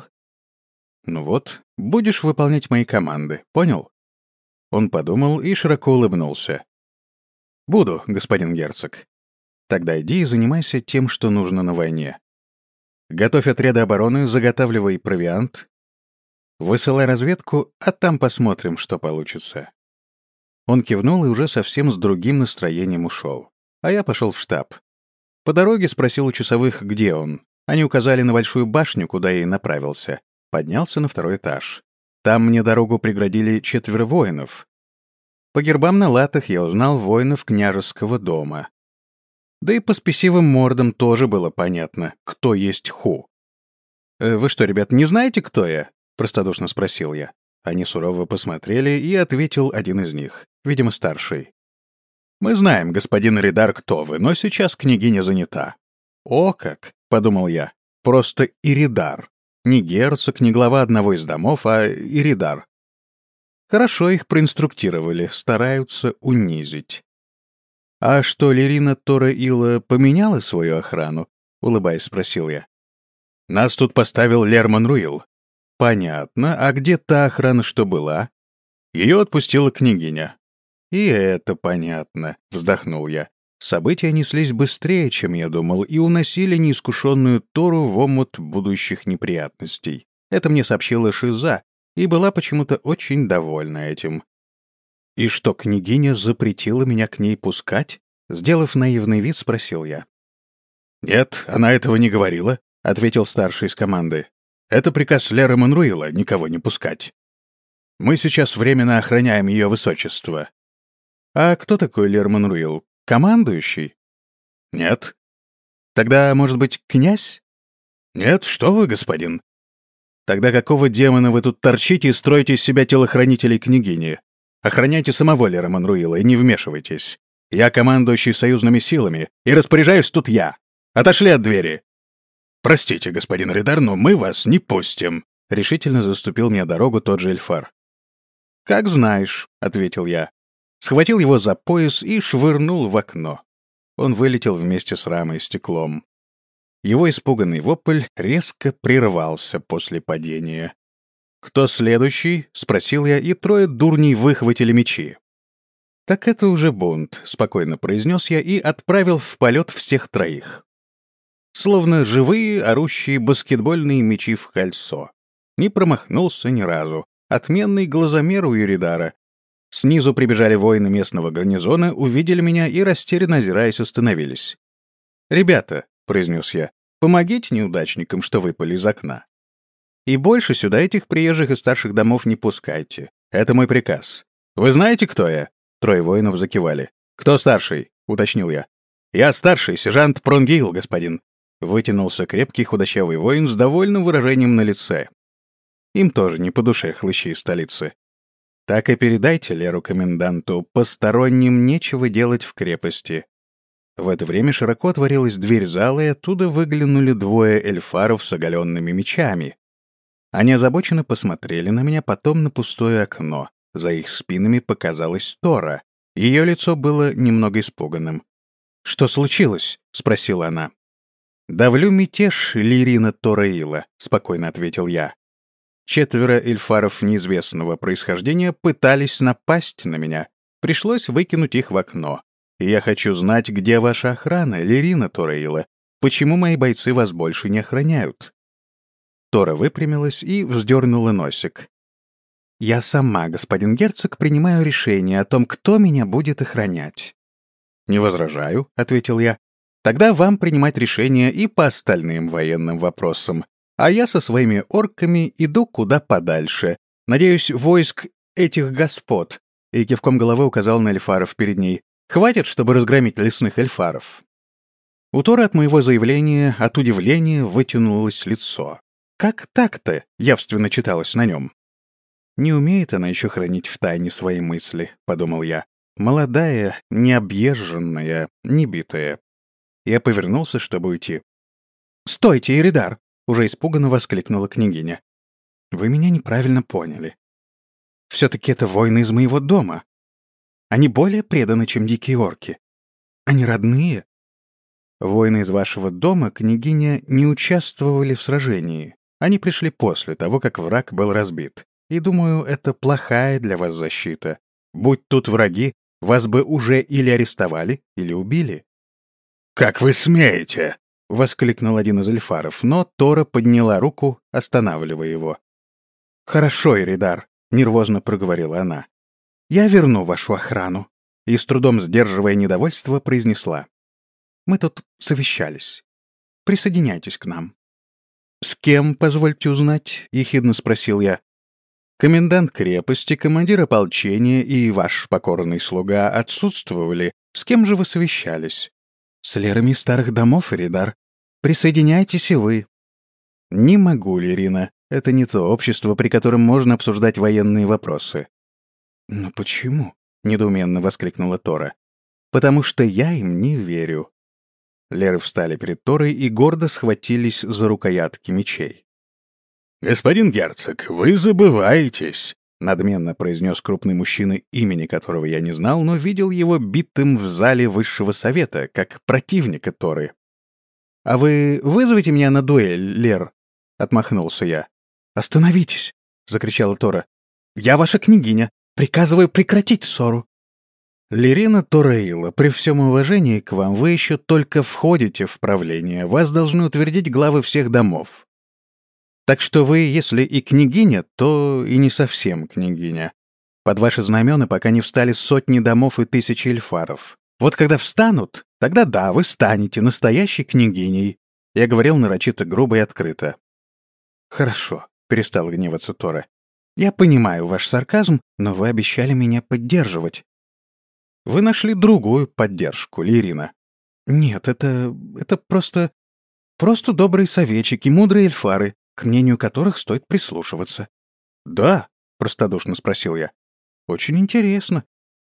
Speaker 1: Ну вот, будешь выполнять мои команды, понял? Он подумал и широко улыбнулся. Буду, господин герцог. Тогда иди и занимайся тем, что нужно на войне. Готовь отряды обороны, заготавливай провиант. Высылай разведку, а там посмотрим, что получится. Он кивнул и уже совсем с другим настроением ушел. А я пошел в штаб. По дороге спросил у часовых, где он. Они указали на большую башню, куда я и направился. Поднялся на 2-й этаж. Там мне дорогу преградили 4 воинов. По гербам на латах я узнал воинов княжеского дома. Да и по спесивым мордам тоже было понятно, кто есть Ху. «Вы что, ребят, не знаете, кто я?» — простодушно спросил я. Они сурово посмотрели, и ответил один из них, видимо, старший. «Мы знаем, господин Иридар, кто вы, но сейчас княгиня занята». «О как!» — подумал я. «Просто Иридар. Не герцог, не глава одного из домов, а Иридар». Хорошо их проинструктировали, стараются унизить. «А что, Лейрина Тураила поменяла свою охрану?» — улыбаясь, спросил я. «Нас тут поставил Лерман Руил». «Понятно. А где та охрана, что была?» «Ее отпустила княгиня». «И это понятно», — вздохнул я. События неслись быстрее, чем я думал, и уносили неискушенную Тору в омут будущих неприятностей. Это мне сообщила Шиза, и была почему-то очень довольна этим. «И что, княгиня запретила меня к ней пускать?» Сделав наивный вид, спросил я. «Нет, она этого не говорила», — ответил старший из команды. «Это приказ Леры Монруила — никого не пускать. Мы сейчас временно охраняем ее высочество». «А кто такой Лер Монруил? Командующий?» «Нет». «Тогда, может быть, князь?» «Нет, что вы, господин». «Тогда какого демона вы тут торчите и строите из себя телохранителей княгини? Охраняйте самого Лера Монруила и не вмешивайтесь. Я командующий союзными силами, и распоряжаюсь тут я. Отошли от двери». «Простите, господин Ридар, но мы вас не пустим», — решительно заступил мне дорогу тот же эльфар. «Как знаешь», — ответил я. Схватил его за пояс и швырнул в окно. Он вылетел вместе с рамой и стеклом. Его испуганный вопль резко прервался после падения. «Кто следующий?» — спросил я, и 3 дурней выхватили мечи. «Так это уже бунт», — спокойно произнес я и отправил в полет всех 3. словно живые орущие баскетбольные мячи в кольцо. Не промахнулся ни разу. Отменный глазомер у Иридара. Снизу прибежали воины местного гарнизона, увидели меня и, растерянно озираясь, остановились. «Ребята», — произнес я, — «помогите неудачникам, что выпали из окна. И больше сюда этих приезжих из старших домов не пускайте. Это мой приказ. Вы знаете, кто я?» Трое воинов закивали. «Кто старший?» — уточнил я. «Я старший, сержант Пронгил, господин». Вытянулся крепкий худощавый воин с довольным выражением на лице. Им тоже не по душе хлыщи из столицы. «Так и передайте Леру коменданту, посторонним нечего делать в крепости». В это время широко отворилась дверь зала, и оттуда выглянули двое эльфаров с оголенными мечами. Они озабоченно посмотрели на меня, потом на пустое окно. За их спинами показалась Тора. Ее лицо было немного испуганным. «Что случилось?» — спросила она. «Давлю мятеж Лирина Тораила», — спокойно ответил я. Четверо эльфаров неизвестного происхождения пытались напасть на меня. Пришлось выкинуть их в окно. И я хочу знать, где ваша охрана, Лирина Тораила. Почему мои бойцы вас больше не охраняют?» Тора выпрямилась и вздернула носик. «Я сама, господин герцог, принимаю решение о том, кто меня будет охранять». «Не возражаю», — ответил я. «Тогда вам принимать решение и по остальным военным вопросам. А я со своими орками иду куда подальше. Надеюсь, войск этих господ», — и кивком головы указал на эльфаров перед ней, «хватит, чтобы разгромить лесных эльфаров». У Торы от моего заявления, от удивления, вытянулось лицо. «Как так-то?» — явственно читалось на нем. «Не умеет она еще хранить в тайне свои мысли», — подумал я. «Молодая, необъезженная, небитая». Я повернулся, чтобы уйти. «Стойте, Иридар!» — уже испуганно воскликнула княгиня. «Вы меня неправильно поняли. Все-таки это воины из моего дома. Они более преданы, чем дикие орки. Они родные. Воины из вашего дома, княгиня, не участвовали в сражении. Они пришли после того, как враг был разбит. И, думаю, это плохая для вас защита. Будь тут враги, вас бы уже или арестовали, или убили».
Speaker 2: «Как вы смеете?»
Speaker 1: — воскликнул один из эльфаров, но Тора подняла руку, останавливая его. «Хорошо, Иридар», — нервозно проговорила она. «Я верну вашу охрану», и, с трудом сдерживая недовольство, произнесла. «Мы тут совещались. Присоединяйтесь к нам». «С кем, позвольте узнать?» — ехидно спросил я. «Комендант крепости, командир ополчения и ваш покорный слуга отсутствовали. С кем же вы совещались?» «С лерами старых домов, Иридар. Присоединяйтесь и вы». «Не могу, Лирина. Это не то общество, при котором можно обсуждать военные вопросы». «Но почему?» — недоуменно воскликнула Тора. «Потому что я им не верю». Леры встали перед Торой и гордо схватились за рукоятки мечей.
Speaker 2: «Господин герцог, вы забываетесь»,
Speaker 1: — надменно произнес крупный мужчина, имени которого я не знал, но видел его битым в зале высшего совета, как противника Торы. «А вы вызовете меня на дуэль, Лер?» — отмахнулся я. «Остановитесь!» — закричала Тора. «Я ваша княгиня. Приказываю прекратить ссору». «Лирина Тораила, при всем уважении к вам, вы еще только входите в правление. Вас должны утвердить главы всех домов. Так что вы, если и княгиня, то и не совсем княгиня. Под ваши знамена пока не встали сотни домов и тысячи эльфаров. Вот когда встанут, тогда да, вы станете настоящей княгиней». Я говорил нарочито грубо и открыто. «Хорошо», — перестал гневаться Тора. «Я понимаю ваш сарказм, но вы обещали меня поддерживать». «Вы нашли другую поддержку, Лирина». «Нет, это просто добрые советчики, мудрые эльфары, к мнению которых стоит прислушиваться». «Да?» — простодушно спросил я. «Очень интересно.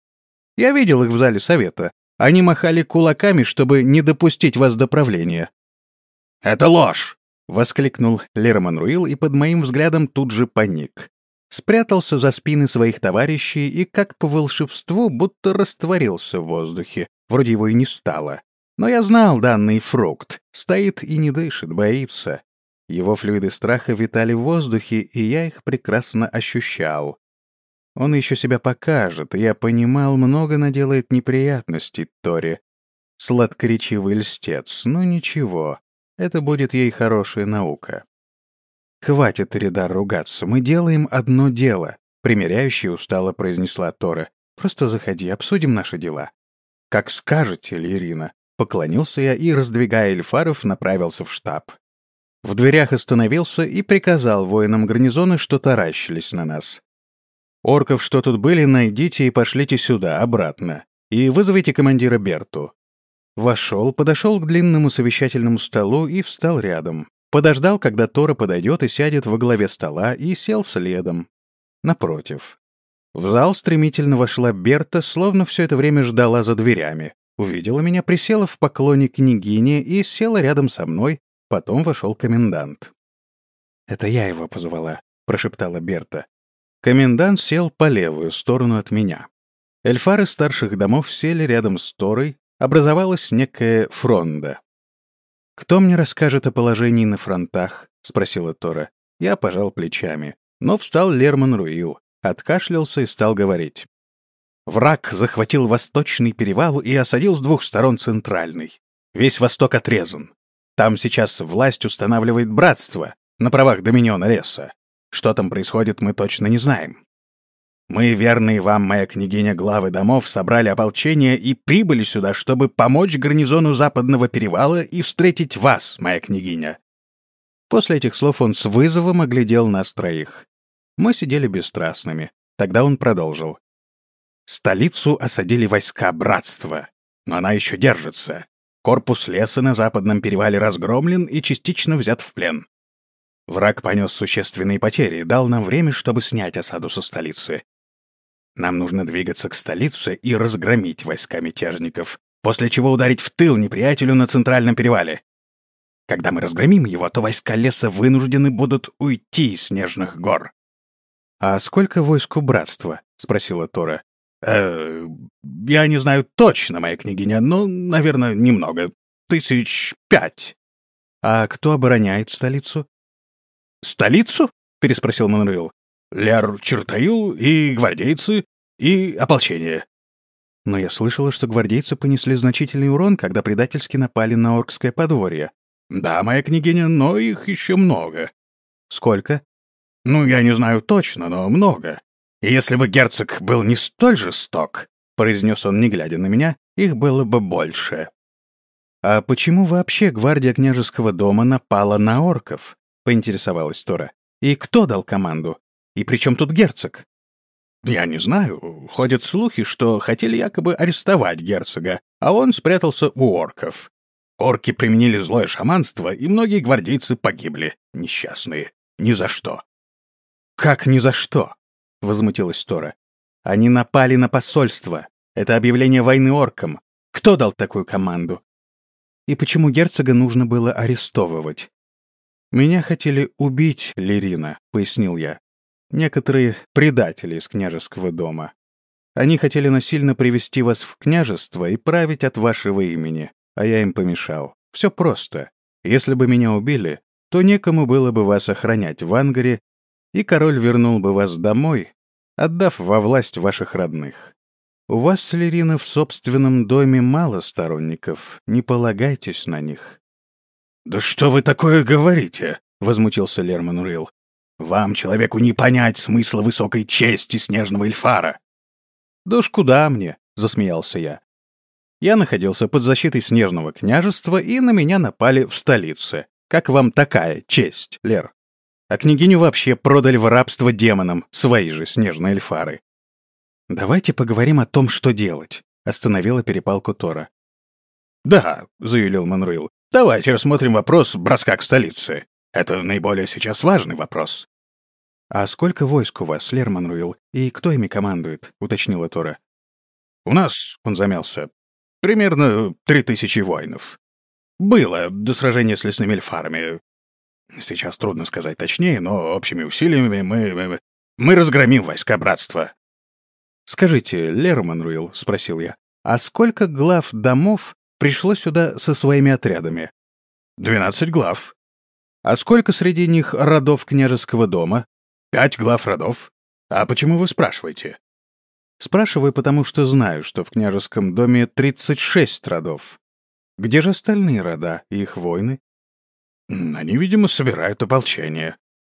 Speaker 1: Я видел их в зале совета. Они махали кулаками, чтобы не допустить вас до правления».
Speaker 2: «Это ложь!»
Speaker 1: — воскликнул Лер Манруил и под моим взглядом тут же паник. Спрятался за спины своих товарищей и, как по волшебству, будто растворился в воздухе. Вроде его и не стало. Но я знал данный фрукт. Стоит и не дышит, боится. Его флюиды страха витали в воздухе, и я их прекрасно ощущал. Он еще себя покажет, и я понимал, много наделает неприятностей Торе. Сладкоречивый льстец, ну ничего. Это будет ей хорошая наука. «Хватит, Эридар, ругаться. Мы делаем одно дело», — примиряюще устало произнесла Тора. «Просто заходи, обсудим наши дела». «Как скажете, Лирина», — поклонился я и, раздвигая эльфаров, направился в штаб. В дверях остановился и приказал воинам гарнизона, что таращились на нас. «Орков, что тут были, найдите и пошлите сюда, обратно. И вызовите командира Берту». Вошел, подошел к длинному совещательному столу и встал рядом. Подождал, когда Тора подойдет и сядет во главе стола, и сел следом. Напротив. В зал стремительно вошла Берта, словно все это время ждала за дверями. Увидела меня, присела в поклоне княгине и села рядом со мной. Потом вошел комендант. «Это я его позвала», — прошептала Берта. Комендант сел по левую сторону от меня. Эльфары старших домов сели рядом с Торой. Образовалась некая фронда. «Кто мне расскажет о положении на фронтах?» — спросила Тора. Я пожал плечами. Но встал Лерман Руил, откашлялся и стал говорить. «Враг захватил восточный перевал и осадил с двух сторон центральный. Весь восток отрезан. Там сейчас власть устанавливает братство на правах доминиона леса. Что там происходит, мы точно не знаем. Мы, верные вам, моя княгиня, главы домов, собрали ополчение и прибыли сюда, чтобы помочь гарнизону Западного перевала и встретить вас, моя княгиня». После этих слов он с вызовом оглядел нас троих. Мы сидели бесстрастными. Тогда он продолжил. «Столицу осадили войска братства, но она еще держится. Корпус леса на Западном перевале разгромлен и частично взят в плен. Враг понес существенные потери, дал нам время, чтобы снять осаду со столицы. Нам нужно двигаться к столице и разгромить войска мятежников, после чего ударить в тыл неприятелю на Центральном перевале. Когда мы разгромим его, то войска леса вынуждены будут уйти из Снежных гор». «А сколько войск у братства?» — спросила Тора. Я не знаю точно, моя княгиня, но, наверное, немного. 5,000. А кто обороняет столицу?» «Столицу?» — переспросил Манруил. «Ляр Чертаил и гвардейцы, и ополчение». «Но я слышала, что гвардейцы понесли значительный урон, когда предательски напали на оркское подворье». «Да, моя княгиня, но их еще много». «Сколько?» «Ну, я не знаю точно, но много. И если бы герцог был не столь жесток, — произнес он, не глядя на меня, — их было бы больше». «А почему вообще гвардия княжеского дома напала на орков?» — поинтересовалась Тора. «И кто дал команду? И при чем тут герцог?» «Я не знаю. Ходят слухи, что хотели якобы арестовать герцога, а он спрятался у орков. Орки применили злое шаманство, и многие гвардейцы погибли, несчастные. Ни за что». «Как ни за что?» — возмутилась Тора. «Они напали на посольство. Это объявление войны оркам. Кто дал такую команду? И почему герцога нужно было арестовывать?» «Меня хотели убить, Лирина», — пояснил я. «Некоторые предатели из княжеского дома. Они хотели насильно привести вас в княжество и править от вашего имени, а я им помешал. Все просто. Если бы меня убили, то некому было бы вас охранять в Ангаре, и король вернул бы вас домой, отдав во власть ваших родных. У вас, Лирина, в собственном доме мало сторонников, не полагайтесь на них». «Да что вы такое говорите?» — возмутился Лерман Руил. «Вам, человеку, не понять смысла высокой чести снежного эльфара». «Да уж куда мне?» — засмеялся я. «Я находился под защитой снежного княжества, и на меня напали в столице. Как вам такая честь, Лер? А княгиню вообще продали в рабство демонам, свои же снежные эльфары». «Давайте поговорим о том, что делать», — остановила перепалку Тора. «Да», — заявил Манруил, — «давайте рассмотрим вопрос броска к столице. Это наиболее сейчас важный вопрос». «А сколько войск у вас, Лер Манруил, и кто ими командует?» — уточнила Тора. «У нас», — он замялся, — «примерно 3000 воинов. Было до сражения с лесными эльфарами. Сейчас трудно сказать точнее, но общими усилиями мы разгромим войска братства». «Скажите, Лер Манруил, — спросил я, — а сколько глав домов пришло сюда со своими отрядами?» 12 глав. «А сколько среди них родов княжеского дома?» 5 глав родов. А почему вы спрашиваете?» «Спрашиваю, потому что знаю, что в княжеском доме 36 родов. Где же остальные рода и их войны?»
Speaker 2: Они, видимо, собирают ополчение.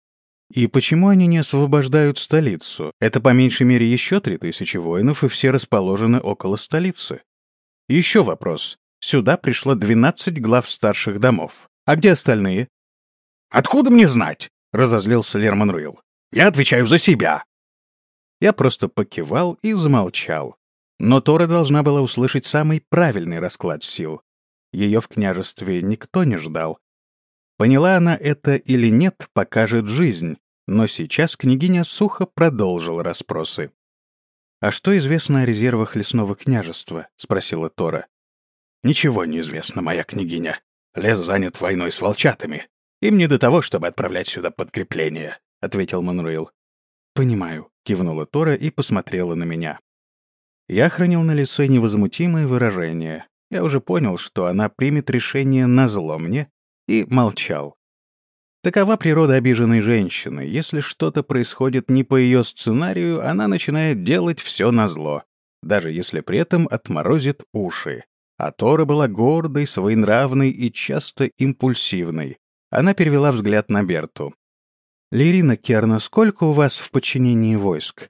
Speaker 1: И почему они не освобождают столицу? Это по меньшей мере еще 3000 воинов, и все расположены около столицы. Еще вопрос. Сюда пришло 12 глав старших домов. А где остальные?
Speaker 2: «Откуда мне знать?» — разозлился Лер Монруил. «Я отвечаю за себя».
Speaker 1: Я просто покивал и замолчал. Но Тора должна была услышать самый правильный расклад сил. Ее в княжестве никто не ждал. Поняла она это или нет, покажет жизнь, но сейчас княгиня сухо продолжила расспросы. «А что известно о резервах лесного княжества?» — спросила Тора.
Speaker 2: «Ничего не известно, моя княгиня. Лес занят войной с волчатами. Им не до того, чтобы отправлять сюда подкрепление», — ответил Монруил.
Speaker 1: «Понимаю», — кивнула Тора и посмотрела на меня. Я хранил на лице невозмутимое выражение. Я уже понял, что она примет решение назло мне, и молчал. Такова природа обиженной женщины. Если что-то происходит не по ее сценарию, она начинает делать все назло, даже если при этом отморозит уши. А Тора была гордой, своенравной и часто импульсивной. Она перевела взгляд на Берту. «Лирина Керна, сколько у вас в подчинении войск?»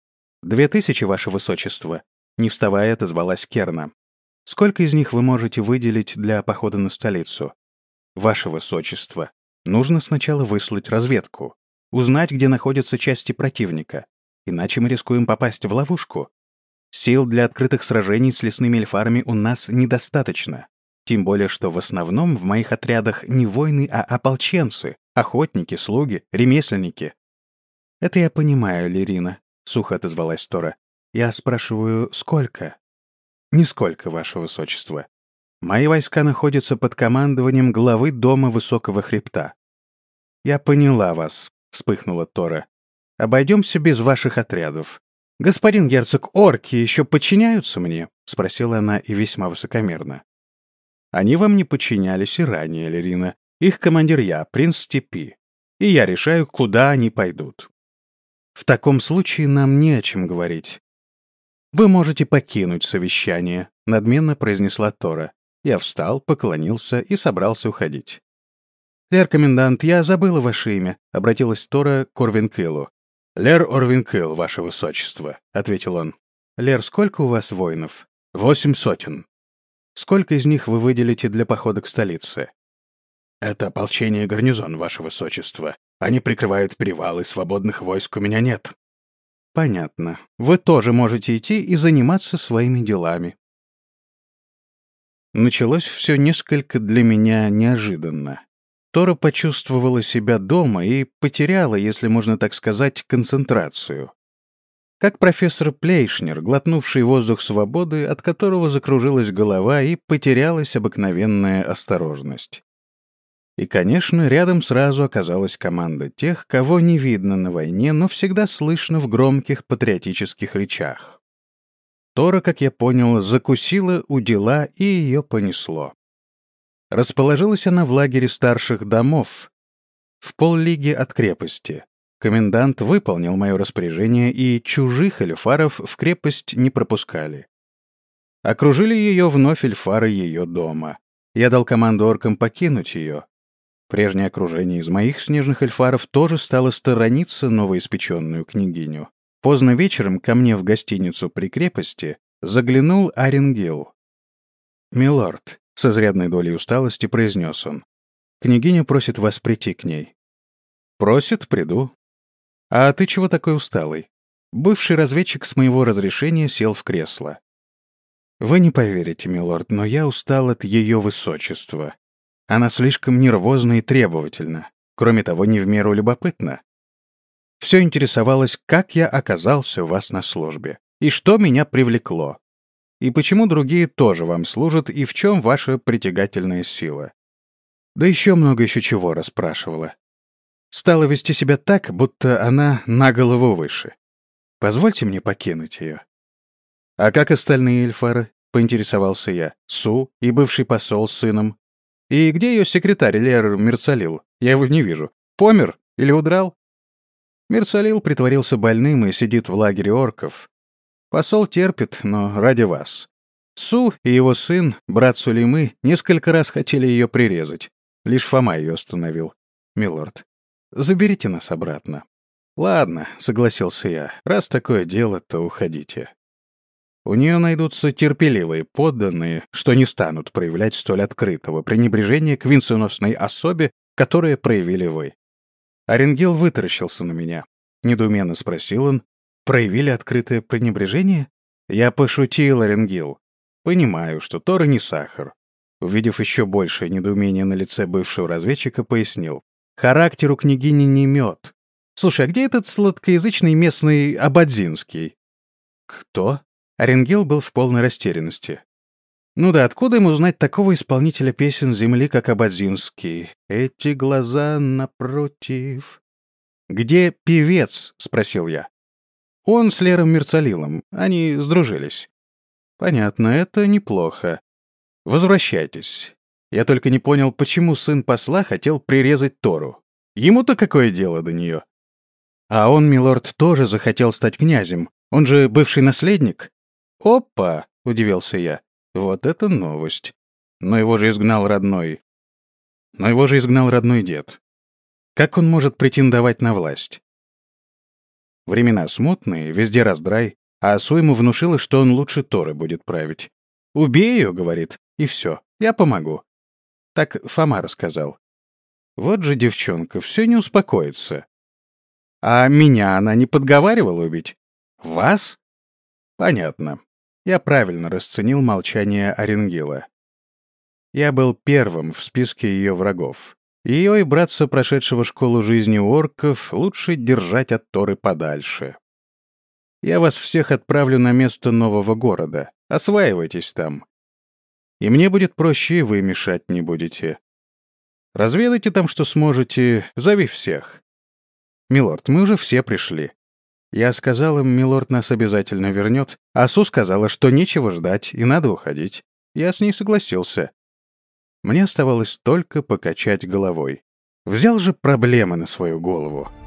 Speaker 1: 2000, ваше высочество», — не вставая, отозвалась Керна. «Сколько из них вы можете выделить для похода на столицу?» «Ваше высочество, нужно сначала выслать разведку, узнать, где находятся части противника, иначе мы рискуем попасть в ловушку. Сил для открытых сражений с лесными эльфарами у нас недостаточно, тем более что в основном в моих отрядах не воины, а ополченцы, охотники, слуги, ремесленники». «Это я понимаю, Лирина», — сухо отозвалась Тора. «Я спрашиваю, сколько?» «Нисколько, ваше высочество. Мои войска находятся под командованием главы Дома Высокого Хребта». «Я поняла вас», — вспыхнула Тора. «Обойдемся без ваших отрядов. Господин герцог, орки еще подчиняются мне?» — спросила она и весьма высокомерно. «Они вам не подчинялись и ранее, Лерина. Их командир я, принц Степи. И я решаю, куда они пойдут. В таком случае нам не о чем говорить. Вы можете покинуть совещание», — надменно произнесла Тора. Я встал, поклонился и собрался уходить. «Лер-комендант, я забыла ваше имя», — обратилась Тора к Орвинкылу.
Speaker 2: «Лер Орвинкыл, ваше высочество», — ответил он.
Speaker 1: «Лер, сколько у вас воинов?»
Speaker 2: 8 сотен.
Speaker 1: «Сколько из них вы выделите для похода к столице?»
Speaker 2: «Это ополчение и гарнизон, ваше высочество. Они прикрывают перевалы, свободных войск у меня нет».
Speaker 1: «Понятно. Вы тоже можете идти и заниматься своими делами». Началось все несколько для меня неожиданно. Тора почувствовала себя дома и потеряла, если можно так сказать, концентрацию. Как профессор Плейшнер, глотнувший воздух свободы, от которого закружилась голова и потерялась обыкновенная осторожность. И, конечно, рядом сразу оказалась команда тех, кого не видно на войне, но всегда слышно в громких патриотических речах. Тора, как я понял, закусила у дела, и ее понесло. Расположилась она в лагере старших домов, в поллиги от крепости. Комендант выполнил мое распоряжение, и чужих эльфаров в крепость не пропускали. Окружили ее вновь эльфары ее дома. Я дал команду оркам покинуть ее. Прежнее окружение из моих снежных эльфаров тоже стало сторониться новоиспеченную княгиню. Поздно вечером ко мне в гостиницу при крепости заглянул Арингил. «Милорд», — с изрядной долей усталости произнес он, — «княгиня просит вас прийти к ней». «Просит, приду». «А ты чего такой усталый?» Бывший разведчик с моего разрешения сел в кресло. «Вы не поверите, милорд, но я устал от ее высочества. Она слишком нервозна и требовательна, кроме того, не в меру любопытна. Все интересовалось, как я оказался у вас на службе, и что меня привлекло, и почему другие тоже вам служат, и в чем ваша притягательная сила. Да еще много чего расспрашивала. Стала вести себя так, будто она на голову выше. Позвольте мне покинуть ее». «А как остальные эльфары?» — поинтересовался я. «Су и бывший посол с сыном. И где ее секретарь Лер Мерцалил? Я его не вижу. Помер или удрал?» Мерцалил притворился больным и сидит в лагере орков. Посол терпит, но ради вас. Су и его сын, брат Сулеймы, несколько раз хотели ее прирезать. Лишь Фома ее остановил. «Милорд, заберите нас обратно». «Ладно», — согласился я, — «раз такое дело, то уходите». У нее найдутся терпеливые подданные, что не станут проявлять столь открытого пренебрежения к венценосной особе, которое проявили вы. Оренгил вытаращился на меня. Недоуменно спросил он: «Проявили открытое пренебрежение?» Я пошутил, Оренгил. Понимаю, что Тора не сахар. Увидев еще большее недоумение на лице бывшего разведчика, пояснил: «Характер у княгини не мед. Слушай, а где этот сладкоязычный местный Абадзинский?» «Кто?» Оренгил был в полной растерянности. «Ну да, откуда ему знать такого исполнителя песен земли, как Абадзинский? Эти глаза напротив...» «Где певец?» — спросил я. «Он с Лером Мерцалилом. Они сдружились». «Понятно, это неплохо. Возвращайтесь. Я только не понял, почему сын посла хотел прирезать Тору. Ему-то какое дело до нее?» «А он, милорд, тоже захотел стать князем. Он же бывший наследник». «Опа!» — удивился я. «Вот это новость. Но его же изгнал родной дед. Как он может претендовать на власть?» Времена смутные, везде раздрай, а Асу ему внушила, что он лучше Торы будет править. «Убей ее», — говорит, — «и все, я помогу». Так Фома рассказал. Вот же девчонка, все не успокоится. А меня она не подговаривала убить? Вас? Понятно. Я правильно расценил молчание Оренгила. Я был первым в списке ее врагов. Ее и братца, прошедшего школу жизни у орков, лучше держать от Торы подальше. Я вас всех отправлю на место нового города. Осваивайтесь там. И мне будет проще, и вы мешать не будете. Разведайте там, что сможете, зови всех. Милорд, мы уже все пришли. Я сказал им, милорд нас обязательно вернет, а Су сказала, что нечего ждать и надо уходить. Я с ней согласился. Мне оставалось только покачать головой. Взял же проблемы на свою голову.